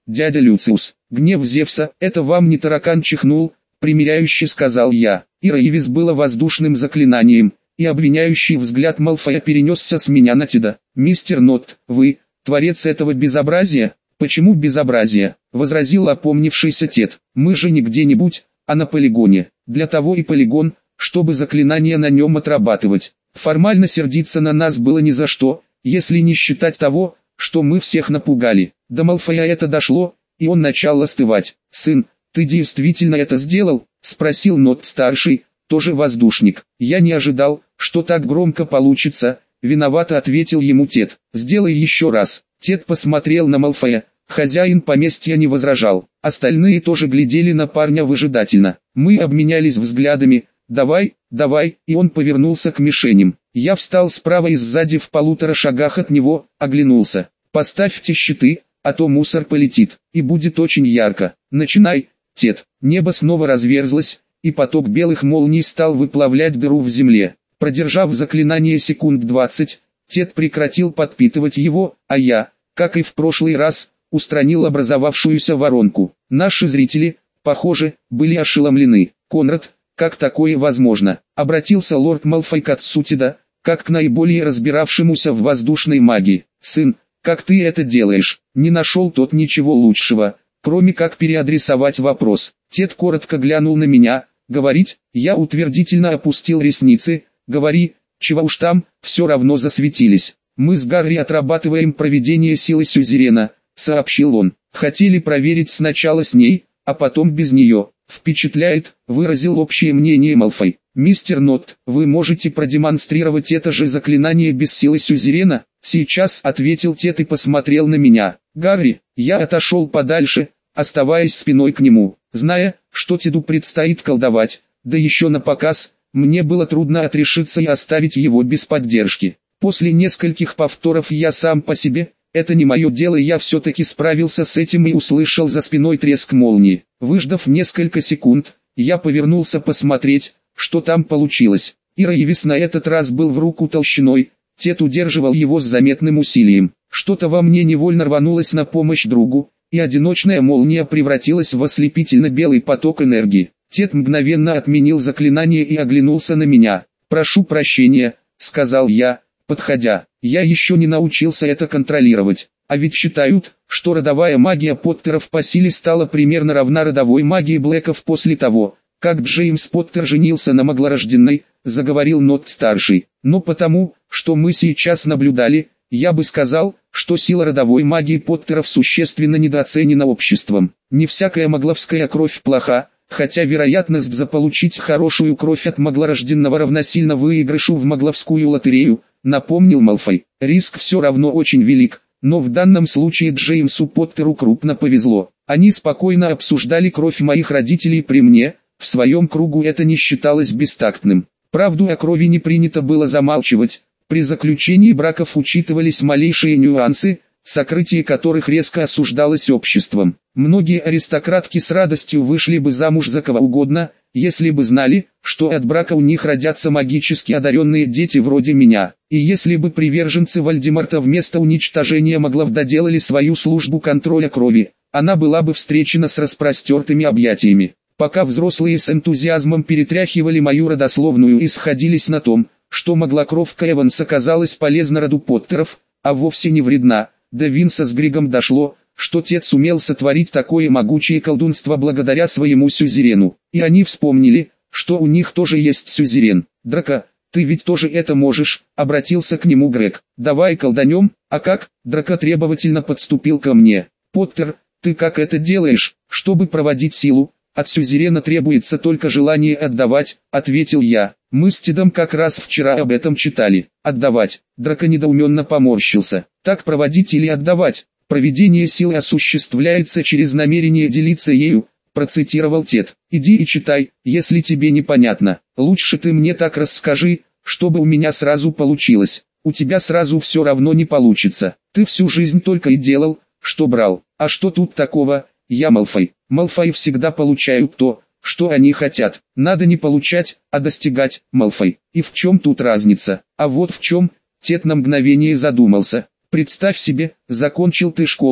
дядя Люциус. Гнев Зевса, это вам не таракан чихнул, примиряюще сказал я. Ираевис было воздушным заклинанием, и обвиняющий взгляд Малфоя перенесся с меня на Теда. Мистер Нотт, вы, творец этого безобразия? Почему безобразие? Возразил опомнившийся Тед. Мы же не где-нибудь, а на полигоне. Для того и полигон, чтобы заклинания на нем отрабатывать. Формально сердиться на нас было ни за что, если не считать того, что мы всех напугали. До Малфоя это дошло, и он начал остывать. «Сын, ты действительно это сделал?» — спросил Нотт-старший, тоже воздушник. «Я не ожидал, что так громко получится», — виновато ответил ему Тед. «Сделай еще раз». Тед посмотрел на Малфоя. Хозяин поместья не возражал. Остальные тоже глядели на парня выжидательно. Мы обменялись взглядами. «Давай, давай», и он повернулся к мишеням. Я встал справа и сзади в полутора шагах от него, оглянулся. «Поставьте щиты, а то мусор полетит, и будет очень ярко. Начинай, Тед». Небо снова разверзлось, и поток белых молний стал выплавлять дыру в земле. Продержав заклинание секунд двадцать, Тед прекратил подпитывать его, а я, как и в прошлый раз, устранил образовавшуюся воронку. Наши зрители, похоже, были ошеломлены. «Конрад, как такое возможно?» — обратился лорд Малфой к отцу Теда, как к наиболее разбиравшемуся в воздушной магии. «Сын, как ты это делаешь?» Не нашел тот ничего лучшего, кроме как переадресовать вопрос. Тед коротко глянул на меня. «Говорить?» Я утвердительно опустил ресницы. «Говори, чего уж там, все равно засветились. Мы с Гарри отрабатываем проведение силы сюзерена», — сообщил он. «Хотели проверить сначала с ней, а потом без нее». «Впечатляет», — выразил общее мнение Малфой. «Мистер Нотт, вы можете продемонстрировать это же заклинание без силы сюзерена?» «Сейчас», — ответил Тед и посмотрел на меня. «Гарри», я отошел подальше, оставаясь спиной к нему, зная, что Теду предстоит колдовать, да еще на показ, мне было трудно отрешиться и оставить его без поддержки. После нескольких повторов я сам по себе, это не мое дело, я все-таки справился с этим и услышал за спиной треск молнии. Выждав несколько секунд, я повернулся посмотреть, что там получилось. Ираевис на этот раз был в руку толщиной, Тед удерживал его с заметным усилием. Что-то во мне невольно рванулось на помощь другу, и одиночная молния превратилась в ослепительно белый поток энергии. Тед мгновенно отменил заклинание и оглянулся на меня. «Прошу прощения», — сказал я, подходя. «Я еще не научился это контролировать. А ведь считают, что родовая магия Поттеров по силе стала примерно равна родовой магии Блэков после того, как Джеймс Поттер женился на маглорожденной», — заговорил Нотт-старший. «Но потому, что мы сейчас наблюдали, я бы сказал, что сила родовой магии Поттеров существенно недооценена обществом. Не всякая магловская кровь плоха, хотя вероятность заполучить хорошую кровь от маглорожденного равносильно выигрышу в магловскую лотерею», — напомнил Малфой. «Риск все равно очень велик, но в данном случае Джеймсу Поттеру крупно повезло. Они спокойно обсуждали кровь моих родителей при мне, в своем кругу это не считалось бестактным. Правду о крови не принято было замалчивать, при заключении браков учитывались малейшие нюансы, сокрытие которых резко осуждалось обществом. Многие аристократки с радостью вышли бы замуж за кого угодно, если бы знали, что от брака у них родятся магически одаренные дети вроде меня. И если бы приверженцы Вальдемарта вместо уничтожения маглов доделали свою службу контроля крови, она была бы встречена с распростертыми объятиями. Пока взрослые с энтузиазмом перетряхивали мою родословную и сходились на том, что маглокровка Эванс оказалась полезна роду Поттеров, а вовсе не вредна, до Винса с Григом дошло, что Тед сумел сотворить такое могучее колдунство благодаря своему сюзерену. И они вспомнили, что у них тоже есть сюзерен. «Драко, ты ведь тоже это можешь», — обратился к нему Грег. «Давай колданем». «А как?» — Драко требовательно подступил ко мне. «Поттер, ты как это делаешь, чтобы проводить силу?» «От сюзерена требуется только желание отдавать», — ответил я. «Мы с Тедом как раз вчера об этом читали. Отдавать». Драко недоуменно поморщился. «Так проводить или отдавать? Проведение силы осуществляется через намерение делиться ею», — процитировал Тед. «Иди и читай, если тебе непонятно. Лучше ты мне так расскажи, чтобы у меня сразу получилось. У тебя сразу все равно не получится. Ты всю жизнь только и делал, что брал. А что тут такого? Я Малфой. Малфои всегда получают то, что они хотят. Надо не получать, а достигать, Малфой. И в чем тут разница? А вот в чем». Тед на мгновение задумался. «Представь себе, закончил ты школу,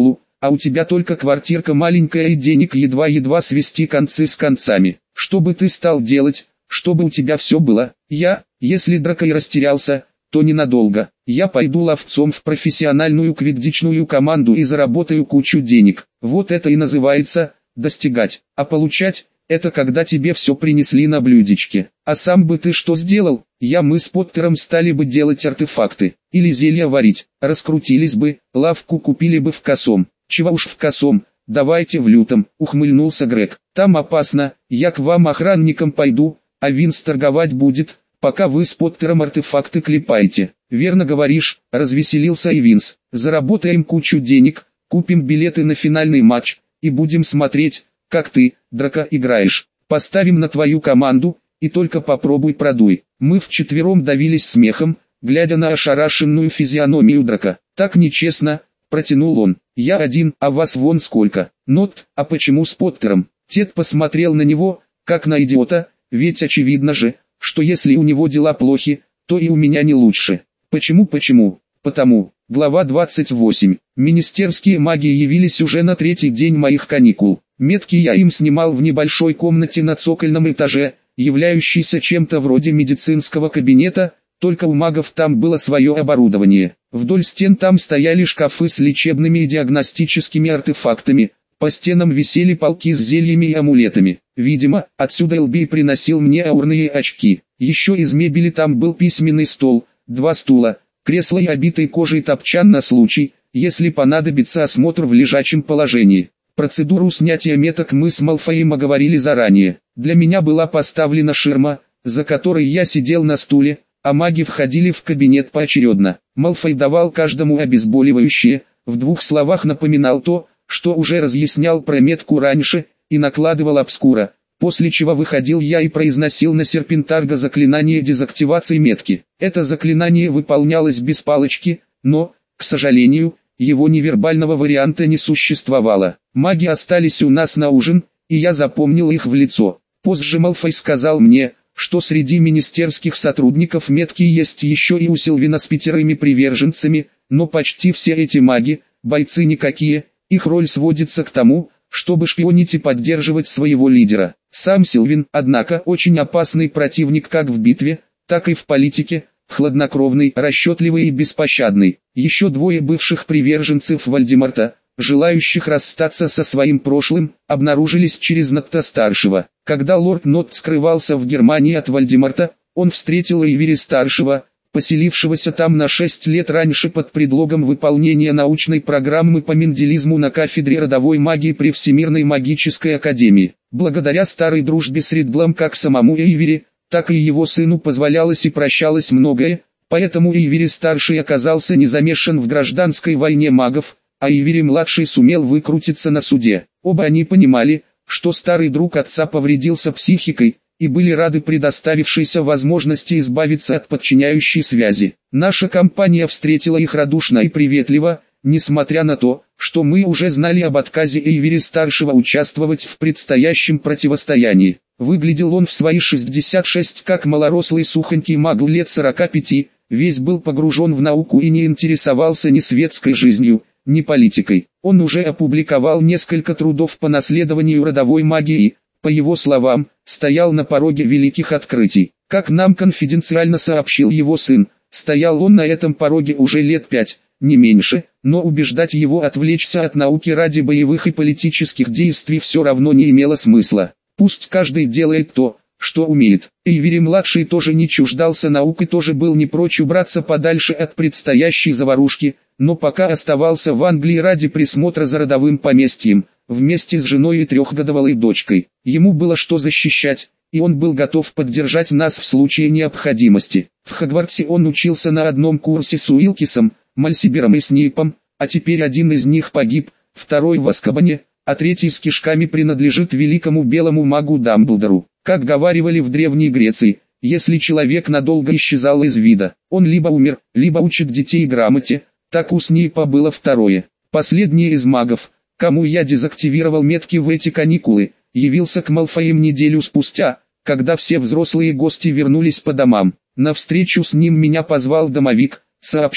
а у тебя только квартирка маленькая и денег едва-едва свести концы с концами. Что бы ты стал делать, чтобы у тебя все было? Я, если Драко и растерялся, то ненадолго. Я пойду ловцом в профессиональную квиддичную команду и заработаю кучу денег. Вот это и называется достигать. А получать – это когда тебе все принесли на блюдечке. А сам бы ты что сделал? Я мы с Поттером стали бы делать артефакты. Или зелья варить. Раскрутились бы, лавку купили бы в Косом. Чего уж в Косом, давайте в Лютом, ухмыльнулся Грег. Там опасно, я к вам охранником пойду, а Винс торговать будет, пока вы с Поттером артефакты клепаете. Верно говоришь, развеселился и Винс. Заработаем кучу денег, купим билеты на финальный матч, и будем смотреть, как ты, Драко, играешь. Поставим на твою команду, и только попробуй продуй. Мы вчетвером давились смехом, глядя на ошарашенную физиономию Драко. Так нечестно, протянул он. Я один, а вас вон сколько. Нот, а почему с Поттером? Тед посмотрел на него, как на идиота, ведь очевидно же, что если у него дела плохи, то и у меня не лучше. Почему почему? Потому. Глава двадцать восемь. Министерские маги явились уже на третий день моих каникул. Метки я им снимал в небольшой комнате на цокольном этаже, являющейся чем-то вроде медицинского кабинета, только у магов там было свое оборудование. Вдоль стен там стояли шкафы с лечебными и диагностическими артефактами, по стенам висели полки с зельями и амулетами. Видимо, отсюда Элби приносил мне аурные очки. Еще из мебели там был письменный стол, два стула, кресло и обитый кожей топчан на случай, если понадобится осмотр в лежачем положении. Процедуру снятия меток мы с Малфоем оговорили заранее. Для меня была поставлена ширма, за которой я сидел на стуле, а маги входили в кабинет поочередно. Малфой давал каждому обезболивающее, в двух словах напоминал то, что уже разъяснял про метку раньше, и накладывал обскура, после чего выходил я и произносил на серпентарго заклинание дезактивации метки. Это заклинание выполнялось без палочки, но, к сожалению, его невербального варианта не существовало. Маги остались у нас на ужин, и я запомнил их в лицо. Позже Малфой сказал мне, что среди министерских сотрудников метки есть еще и у Сильвина с пятерыми приверженцами, но почти все эти маги, бойцы никакие, их роль сводится к тому, чтобы шпионить и поддерживать своего лидера. Сам Сильвин, однако, очень опасный противник как в битве, так и в политике, хладнокровный, расчетливый и беспощадный. Еще двое бывших приверженцев Вальдемарта, желающих расстаться со своим прошлым, обнаружились через Нотта-старшего. Когда лорд Нотт скрывался в Германии от Вальдемарта, он встретил Эйвери-старшего, поселившегося там на шесть лет раньше под предлогом выполнения научной программы по менделизму на кафедре родовой магии при Всемирной магической академии. Благодаря старой дружбе с Ридлом как самому Эйвери, так и его сыну позволялось и прощалось многое, поэтому Эйвери-старший оказался не замешан в гражданской войне магов, а Эйвери-младший сумел выкрутиться на суде. Оба они понимали, что старый друг отца повредился психикой, и были рады предоставившейся возможности избавиться от подчиняющей связи. Наша компания встретила их радушно и приветливо, несмотря на то, что мы уже знали об отказе Эйвери-старшего участвовать в предстоящем противостоянии. Выглядел он в свои шестьдесят шесть как малорослый сухонький маг лет сорока пяти, весь был погружен в науку и не интересовался ни светской жизнью, ни политикой. Он уже опубликовал несколько трудов по наследованию родовой магии, по его словам, стоял на пороге великих открытий. Как нам конфиденциально сообщил его сын, стоял он на этом пороге уже лет пять, не меньше, но убеждать его отвлечься от науки ради боевых и политических действий все равно не имело смысла. Пусть каждый делает то, что умеет. Эйвери-младший тоже не чуждался наук и тоже был не прочь убраться подальше от предстоящей заварушки, но пока оставался в Англии ради присмотра за родовым поместьем, вместе с женой и трехгодовалой дочкой. Ему было что защищать, и он был готов поддержать нас в случае необходимости. В Хогвартсе он учился на одном курсе с Уилкисом, Мальсибером и Снейпом, а теперь один из них погиб, второй в Азкабане, а третий с кишками принадлежит великому белому магу Дамблдору. Как говаривали в Древней Греции, если человек надолго исчезал из вида, он либо умер, либо учит детей грамоте, так у Снейпа было второе. Последний из магов, кому я дезактивировал метки в эти каникулы, явился к Малфоям неделю спустя, когда все взрослые гости вернулись по домам. На встречу с ним меня позвал домовик, сообщив,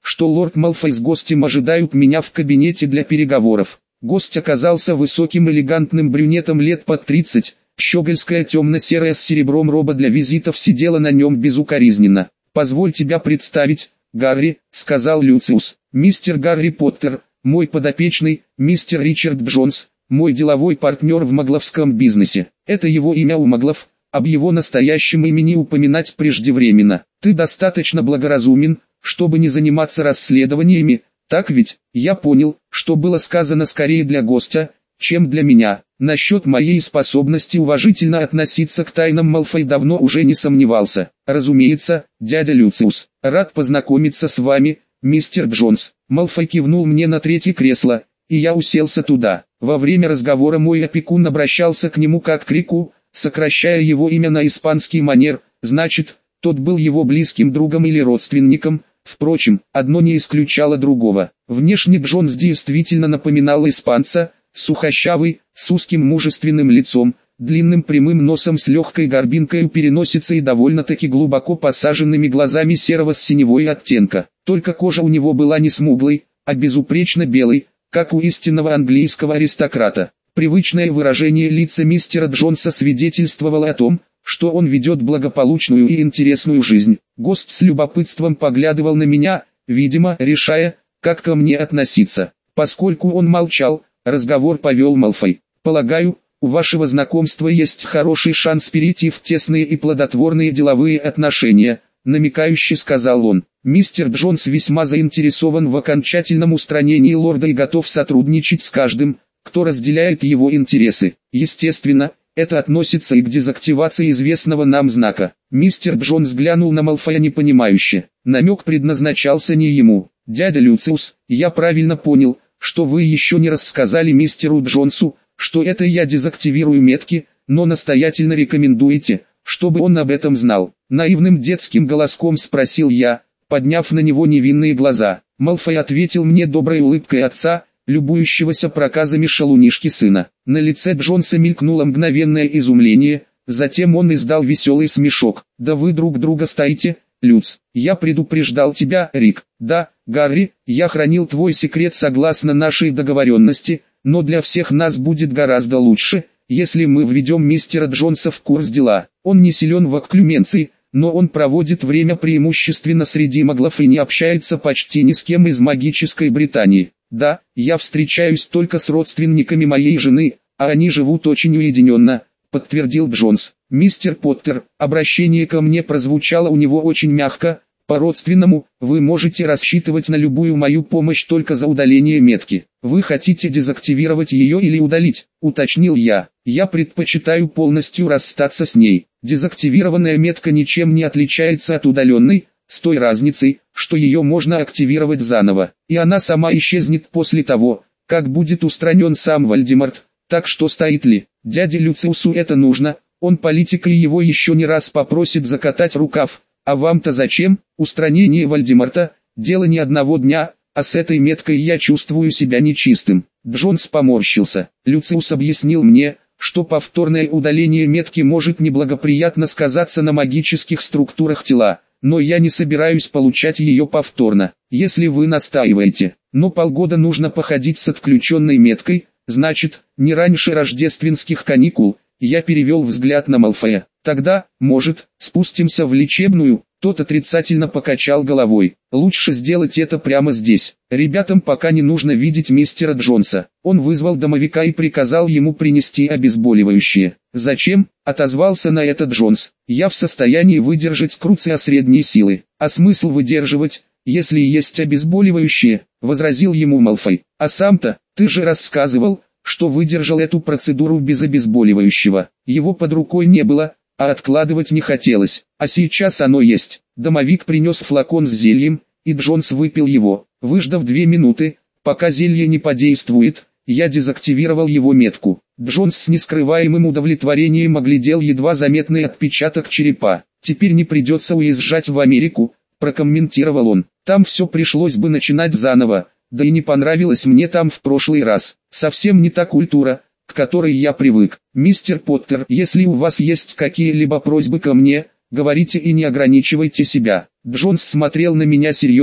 что лорд Малфой с гостем ожидают меня в кабинете для переговоров. Гость оказался высоким элегантным брюнетом лет под тридцать, щегольская темно-серая с серебром роба для визитов сидела на нем безукоризненно. «Позволь тебя представить, Гарри», — сказал Люциус. «Мистер Гарри Поттер, мой подопечный, мистер Ричард Джонс, мой деловой партнер в магловском бизнесе». Это его имя у маглов, об его настоящем имени упоминать преждевременно. «Ты достаточно благоразумен, чтобы не заниматься расследованиями, так ведь?» Я понял, что было сказано скорее для гостя, чем для меня. Насчет моей способности уважительно относиться к тайнам Малфой давно уже не сомневался. «Разумеется, дядя Люциус, рад познакомиться с вами, мистер Джонс». Малфой кивнул мне на третье кресло, и я уселся туда. Во время разговора мой опекун обращался к нему как к Рику, сокращая его имя на испанский манер, значит, тот был его близким другом или родственником. Впрочем, одно не исключало другого. Внешне Джонс действительно напоминал испанца, сухощавый, с узким мужественным лицом, длинным прямым носом с легкой горбинкой у переносицы и довольно-таки глубоко посаженными глазами серого с синевой оттенка. Только кожа у него была не смуглой, а безупречно белой, как у истинного английского аристократа. Привычное выражение лица мистера Джонса свидетельствовало о том, что он ведет благополучную и интересную жизнь. Гость с любопытством поглядывал на меня, видимо, решая, как ко мне относиться. Поскольку он молчал, разговор повел Малфой. «Полагаю, у вашего знакомства есть хороший шанс перейти в тесные и плодотворные деловые отношения», намекающе сказал он. «Мистер Джонс весьма заинтересован в окончательном устранении лорда и готов сотрудничать с каждым, кто разделяет его интересы. Естественно, это относится и к дезактивации известного нам знака». Мистер Джонс глянул на Малфоя непонимающе. Намек предназначался не ему. «Дядя Люциус, я правильно понял, что вы еще не рассказали мистеру Джонсу, что это я дезактивирую метки, но настоятельно рекомендуете, чтобы он об этом знал?» Наивным детским голоском спросил я, подняв на него невинные глаза. Малфой ответил мне доброй улыбкой отца, любующегося проказами шалунишки сына. На лице Джонса мелькнуло мгновенное изумление, затем он издал веселый смешок. «Да вы друг друга стоите, Люц. Я предупреждал тебя, Рик. Да, Гарри, я хранил твой секрет согласно нашей договоренности, но для всех нас будет гораздо лучше, если мы введем мистера Джонса в курс дела. Он не силен в окклюменции, но он проводит время преимущественно среди маглов и не общается почти ни с кем из магической Британии. Да, я встречаюсь только с родственниками моей жены, а они живут очень уединенно», подтвердил Джонс. «Мистер Поттер», обращение ко мне прозвучало у него очень мягко, по-родственному, «вы можете рассчитывать на любую мою помощь только за удаление метки». «Вы хотите дезактивировать ее или удалить?» уточнил я. «Я предпочитаю полностью расстаться с ней. Дезактивированная метка ничем не отличается от удаленной, с той разницей, что ее можно активировать заново, и она сама исчезнет после того, как будет устранен сам Вальдемарт. Так что стоит ли дяде Люциусу это нужно? Он политик, и его еще не раз попросит закатать рукав. А вам-то зачем? Устранение Вальдемарта – дело не одного дня, а с этой меткой я чувствую себя нечистым». Джонс поморщился. Люциус объяснил мне, что повторное удаление метки может неблагоприятно сказаться на магических структурах тела, но я не собираюсь получать ее повторно, если вы настаиваете. Но полгода нужно походить с отключенной меткой, значит, не раньше рождественских каникул. Я перевел взгляд на Малфоя. «Тогда, может, спустимся в лечебную?» Тот отрицательно покачал головой. «Лучше сделать это прямо здесь. Ребятам пока не нужно видеть мистера Джонса». Он вызвал домовика и приказал ему принести обезболивающее. «Зачем?» — отозвался на это Джонс. «Я в состоянии выдержать круция средней силы». «А смысл выдерживать, если есть обезболивающее?» — возразил ему Малфой. «А сам-то, ты же рассказывал, что выдержал эту процедуру без обезболивающего. Его под рукой не было, а откладывать не хотелось, а сейчас оно есть». Домовик принес флакон с зельем, и Джонс выпил его. Выждав две минуты, пока зелье не подействует, я дезактивировал его метку. Джонс с нескрываемым удовлетворением оглядел едва заметный отпечаток черепа. «Теперь не придется уезжать в Америку», — прокомментировал он. «Там все пришлось бы начинать заново, да и не понравилось мне там в прошлый раз. Совсем не та культура, к которой я привык. Мистер Поттер, если у вас есть какие-либо просьбы ко мне, говорите и не ограничивайте себя». Джонс смотрел на меня серьезно,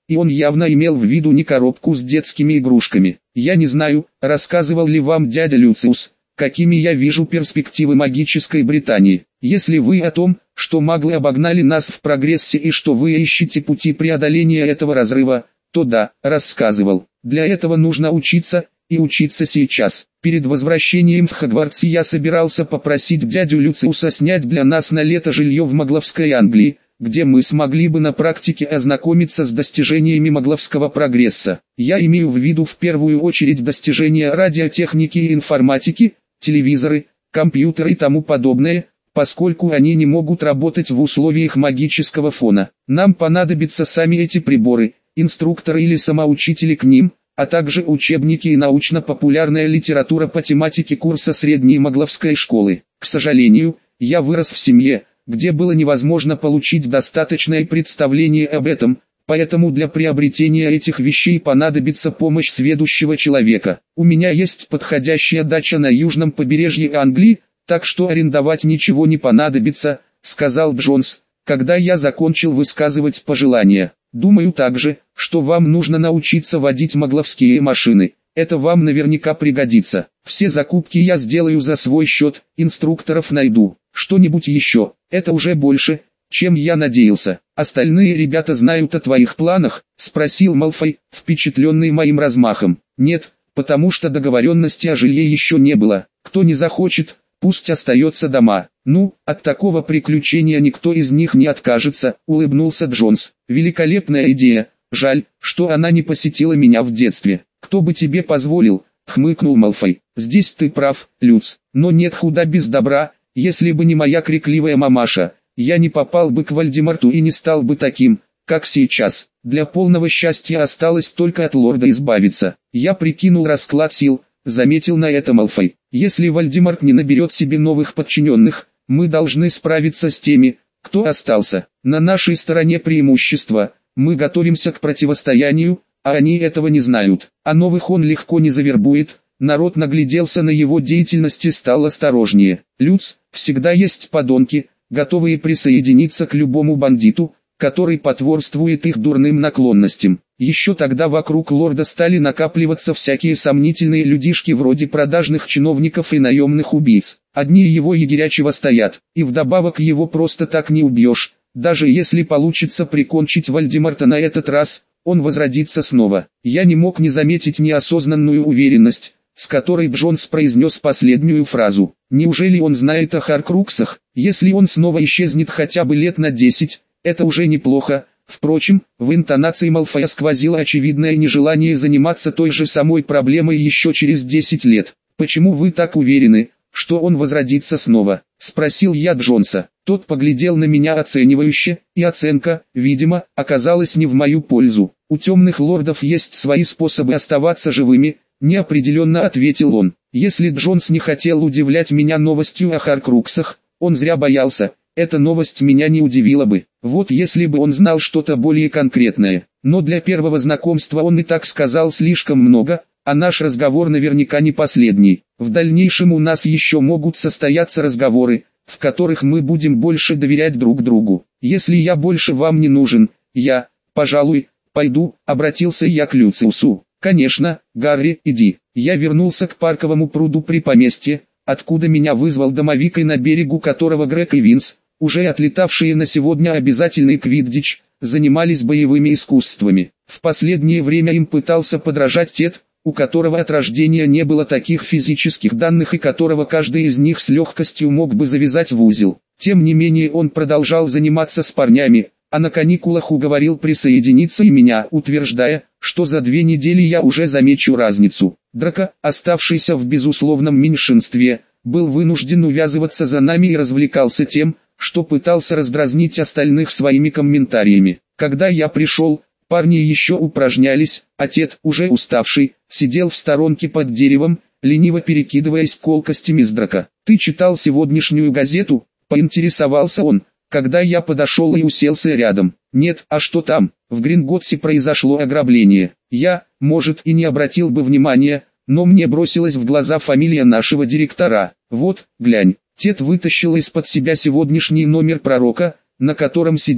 и он явно имел в виду не коробку с детскими игрушками. Я не знаю, рассказывал ли вам дядя Люциус, какими я вижу перспективы магической Британии. Если вы о том, что маглы обогнали нас в прогрессе и что вы ищете пути преодоления этого разрыва, то да, рассказывал. Для этого нужно учиться, и учиться сейчас. Перед возвращением в Хогвартс я собирался попросить дядю Люциуса снять для нас на лето жилье в Магловской Англии, где мы смогли бы на практике ознакомиться с достижениями магловского прогресса. Я имею в виду в первую очередь достижения радиотехники и информатики, телевизоры, компьютеры и тому подобное, поскольку они не могут работать в условиях магического фона. Нам понадобятся сами эти приборы, инструкторы или самоучители к ним, а также учебники и научно-популярная литература по тематике курса средней магловской школы. К сожалению, я вырос в семье, где было невозможно получить достаточное представление об этом, поэтому для приобретения этих вещей понадобится помощь сведущего человека. У меня есть подходящая дача на южном побережье Англии, так что арендовать ничего не понадобится, сказал Джонс, когда я закончил высказывать пожелания. Думаю также, что вам нужно научиться водить магловские машины. Это вам наверняка пригодится. Все закупки я сделаю за свой счет, инструкторов найду. Что-нибудь еще, это уже больше, чем я надеялся. Остальные ребята знают о твоих планах, спросил Малфой, впечатленный моим размахом. Нет, потому что договоренности о жилье еще не было. Кто не захочет, пусть остается дома. Ну, от такого приключения никто из них не откажется, улыбнулся Джонс. Великолепная идея, жаль, что она не посетила меня в детстве. Кто бы тебе позволил, хмыкнул Малфой. Здесь ты прав, Люц, но нет худа без добра, если бы не моя крикливая мамаша, я не попал бы к Вальдеморту и не стал бы таким, как сейчас. Для полного счастья осталось только от лорда избавиться. Я прикинул расклад сил, заметил на это Малфой. Если Вальдеморт не наберет себе новых подчиненных, мы должны справиться с теми, кто остался. На нашей стороне преимущество, мы готовимся к противостоянию, а они этого не знают. А новых он легко не завербует. Народ нагляделся на его деятельность и стал осторожнее. Люц, всегда есть подонки, готовые присоединиться к любому бандиту, который потворствует их дурным наклонностям. Еще тогда вокруг лорда стали накапливаться всякие сомнительные людишки вроде продажных чиновников и наемных убийц. Одни его егеря чего стоят, и вдобавок его просто так не убьешь. Даже если получится прикончить Вальдеморта на этот раз, он возродится снова. Я не мог не заметить неосознанную уверенность, с которой Джонс произнес последнюю фразу. Неужели он знает о Хоркруксах? Если он снова исчезнет хотя бы лет на десять, это уже неплохо. Впрочем, в интонации Малфоя сквозило очевидное нежелание заниматься той же самой проблемой еще через десять лет. «Почему вы так уверены, что он возродится снова?» – спросил я Джонса. Тот поглядел на меня оценивающе, и оценка, видимо, оказалась не в мою пользу. «У темных лордов есть свои способы оставаться живыми», – неопределенно ответил он. Если Джонс не хотел удивлять меня новостью о Хоркруксах, он зря боялся. Эта новость меня не удивила бы, вот если бы он знал что-то более конкретное. Но для первого знакомства он и так сказал слишком много, а наш разговор наверняка не последний. В дальнейшем у нас еще могут состояться разговоры, в которых мы будем больше доверять друг другу. Если я больше вам не нужен, я, пожалуй, пойду, обратился я к Люциусу. Конечно, Гарри, иди. Я вернулся к парковому пруду при поместье, откуда меня вызвал домовик и на берегу которого Грег и Винс, уже отлетавшие на сегодня обязательный квиддич, занимались боевыми искусствами. В последнее время им пытался подражать Тед, у которого от рождения не было таких физических данных и которого каждый из них с легкостью мог бы завязать в узел. Тем не менее он продолжал заниматься с парнями, а на каникулах уговорил присоединиться и меня, утверждая, что за две недели я уже замечу разницу. Драко, оставшийся в безусловном меньшинстве, был вынужден увязываться за нами и развлекался тем, что пытался раздразнить остальных своими комментариями. Когда я пришел, парни еще упражнялись, а Тед, уже уставший, сидел в сторонке под деревом, лениво перекидываясь колкостями с Драко. «Ты читал сегодняшнюю газету?» – поинтересовался он, когда я подошел и уселся рядом. «Нет, а что там?» «В Гринготтсе произошло ограбление. Я, может, и не обратил бы внимания, но мне бросилась в глаза фамилия нашего директора. Вот, глянь». Тед вытащил из-под себя сегодняшний номер Пророка, на котором сидел,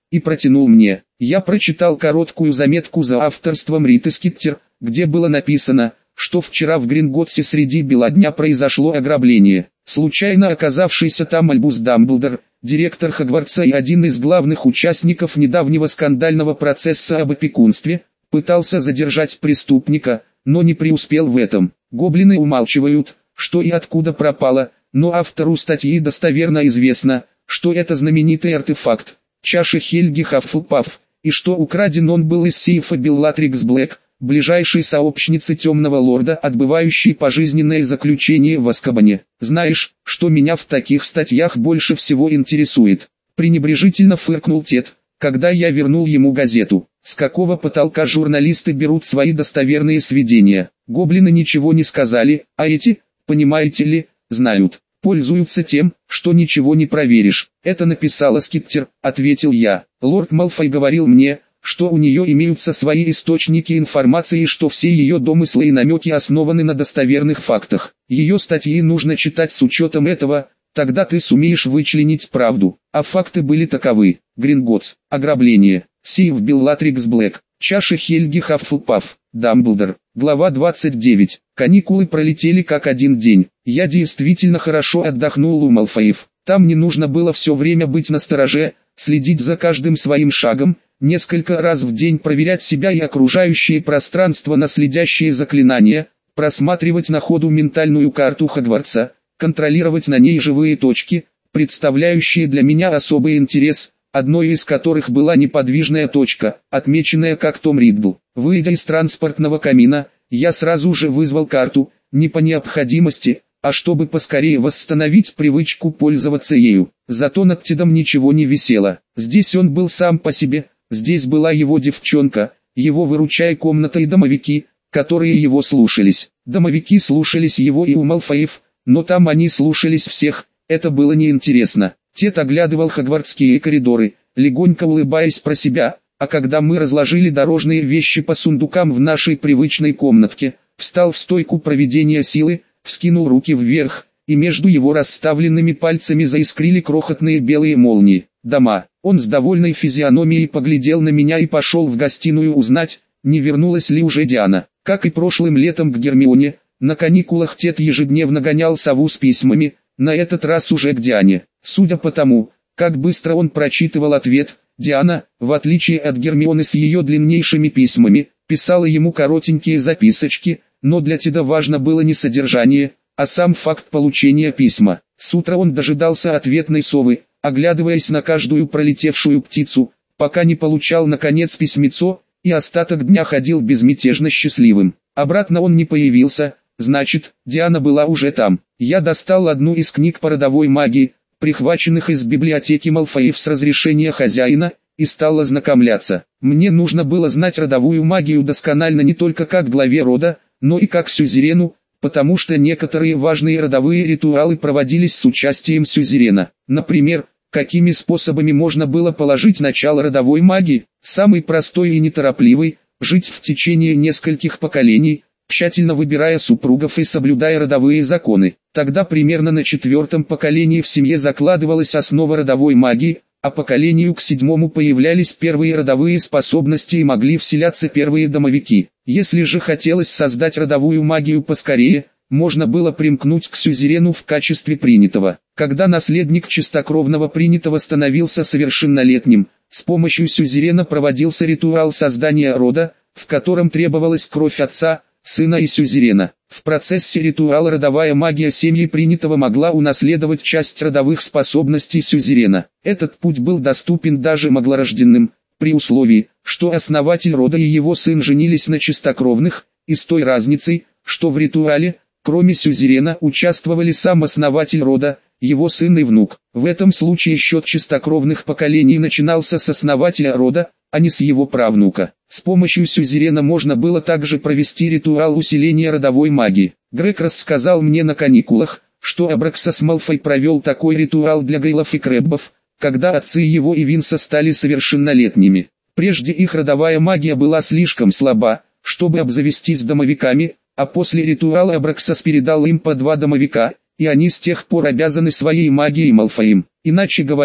и протянул мне. Я прочитал короткую заметку за авторством Риты Скиттер, где было написано, что вчера в Гринготсе среди бела дня произошло ограбление. Случайно оказавшийся там Альбус Дамблдор, директор Хогвартса и один из главных участников недавнего скандального процесса об опекунстве, пытался задержать преступника, но не преуспел в этом. Гоблины умалчивают, что и откуда пропало, но автору статьи достоверно известно, что это знаменитый артефакт, чаша Хельги Хаффлпафф, и что украден он был из сейфа Беллатрикс Блэк, ближайшей сообщницы Темного Лорда, отбывающей пожизненное заключение в Азкабане. Знаешь, что меня в таких статьях больше всего интересует? Пренебрежительно фыркнул Тед, когда я вернул ему газету. С какого потолка журналисты берут свои достоверные сведения? Гоблины ничего не сказали, а эти, понимаете ли, знают. Пользуются тем, что ничего не проверишь. Это написала Скиттер, ответил я. Лорд Малфой говорил мне, что у нее имеются свои источники информации и что все ее домыслы и намеки основаны на достоверных фактах. Ее статьи нужно читать с учетом этого, тогда ты сумеешь вычленить правду. А факты были таковы. Гринготс, ограбление, сейф Беллатрикс Блэк, чаша Хельги Хаффлпафф, Дамблдор. Глава двадцать девять. Каникулы пролетели как один день. Я действительно хорошо отдохнул у Малфоев. Там не нужно было все время быть настороже, следить за каждым своим шагом, несколько раз в день проверять себя и окружающее пространство на следящие заклинания, просматривать на ходу ментальную карту Хогвартса, контролировать на ней живые точки, представляющие для меня особый интерес, одной из которых была неподвижная точка, отмеченная как Том Риддл. Выйдя из транспортного камина, я сразу же вызвал карту, не по необходимости, а чтобы поскорее восстановить привычку пользоваться ею. Зато над Тедом ничего не висело. Здесь он был сам по себе, здесь была его девчонка, его выручай комната и домовики, которые его слушались. Домовики слушались его и у Малфоев, но там они слушались всех, это было неинтересно. Тед оглядывал хогвартские коридоры, легонько улыбаясь про себя, а когда мы разложили дорожные вещи по сундукам в нашей привычной комнатке, встал в стойку проведения силы, вскинул руки вверх, и между его расставленными пальцами заискрили крохотные белые молнии. Дома. Он с довольной физиономией поглядел на меня и пошел в гостиную узнать, не вернулась ли уже Диана. Как и прошлым летом к Гермионе, на каникулах Тед ежедневно гонял сову с письмами, на этот раз уже к Диане. Судя по тому, как быстро он прочитывал ответ, Диана, в отличие от Гермионы с ее длиннейшими письмами, писала ему коротенькие записочки, но для Теда важно было не содержание, а сам факт получения письма. С утра он дожидался ответной совы, оглядываясь на каждую пролетевшую птицу, пока не получал наконец письмецо, и остаток дня ходил безмятежно счастливым. Обратно он не появился, значит, Диана была уже там. Я достал одну из книг по родовой магии, прихваченных из библиотеки Малфоев с разрешения хозяина, и стал ознакомляться. Мне нужно было знать родовую магию досконально не только как главе рода, но и как сюзерену, потому что некоторые важные родовые ритуалы проводились с участием сюзерена. Например, какими способами можно было положить начало родовой магии? Самый простой и неторопливый – жить в течение нескольких поколений, тщательно выбирая супругов и соблюдая родовые законы. Тогда примерно на четвертом поколении в семье закладывалась основа родовой магии, а поколению к седьмому появлялись первые родовые способности и могли вселяться первые домовики. Если же хотелось создать родовую магию поскорее, можно было примкнуть к сюзерену в качестве принятого. Когда наследник чистокровного принятого становился совершеннолетним, с помощью сюзерена проводился ритуал создания рода, в котором требовалась кровь отца, сына и сюзерена. В процессе ритуала родовая магия семьи принятого могла унаследовать часть родовых способностей сюзерена. Этот путь был доступен даже маглорожденным, при условии, что основатель рода и его сын женились на чистокровных, и с той разницей, что в ритуале, кроме сюзерена, участвовали сам основатель рода, его сын и внук. В этом случае счет чистокровных поколений начинался с основателя рода, а не с его правнука. С помощью сюзерена можно было также провести ритуал усиления родовой магии. Грег рассказал мне на каникулах, что Абраксас Малфой провел такой ритуал для Гейлов и Крэббов, когда отцы его и Винса стали совершеннолетними. Прежде их родовая магия была слишком слаба, чтобы обзавестись домовиками, а после ритуала Абраксас передал им по два домовика, и они с тех пор обязаны своей магией Малфоям. Иначе говоря,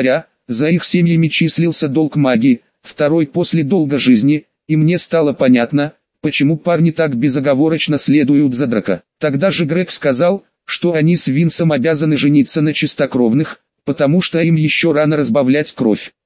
за их семьями числился долг маги, второй после долга жизни, и мне стало понятно, почему парни так безоговорочно следуют за Драко. Тогда же Грег сказал, что они с Винсом обязаны жениться на чистокровных, потому что им еще рано разбавлять кровь.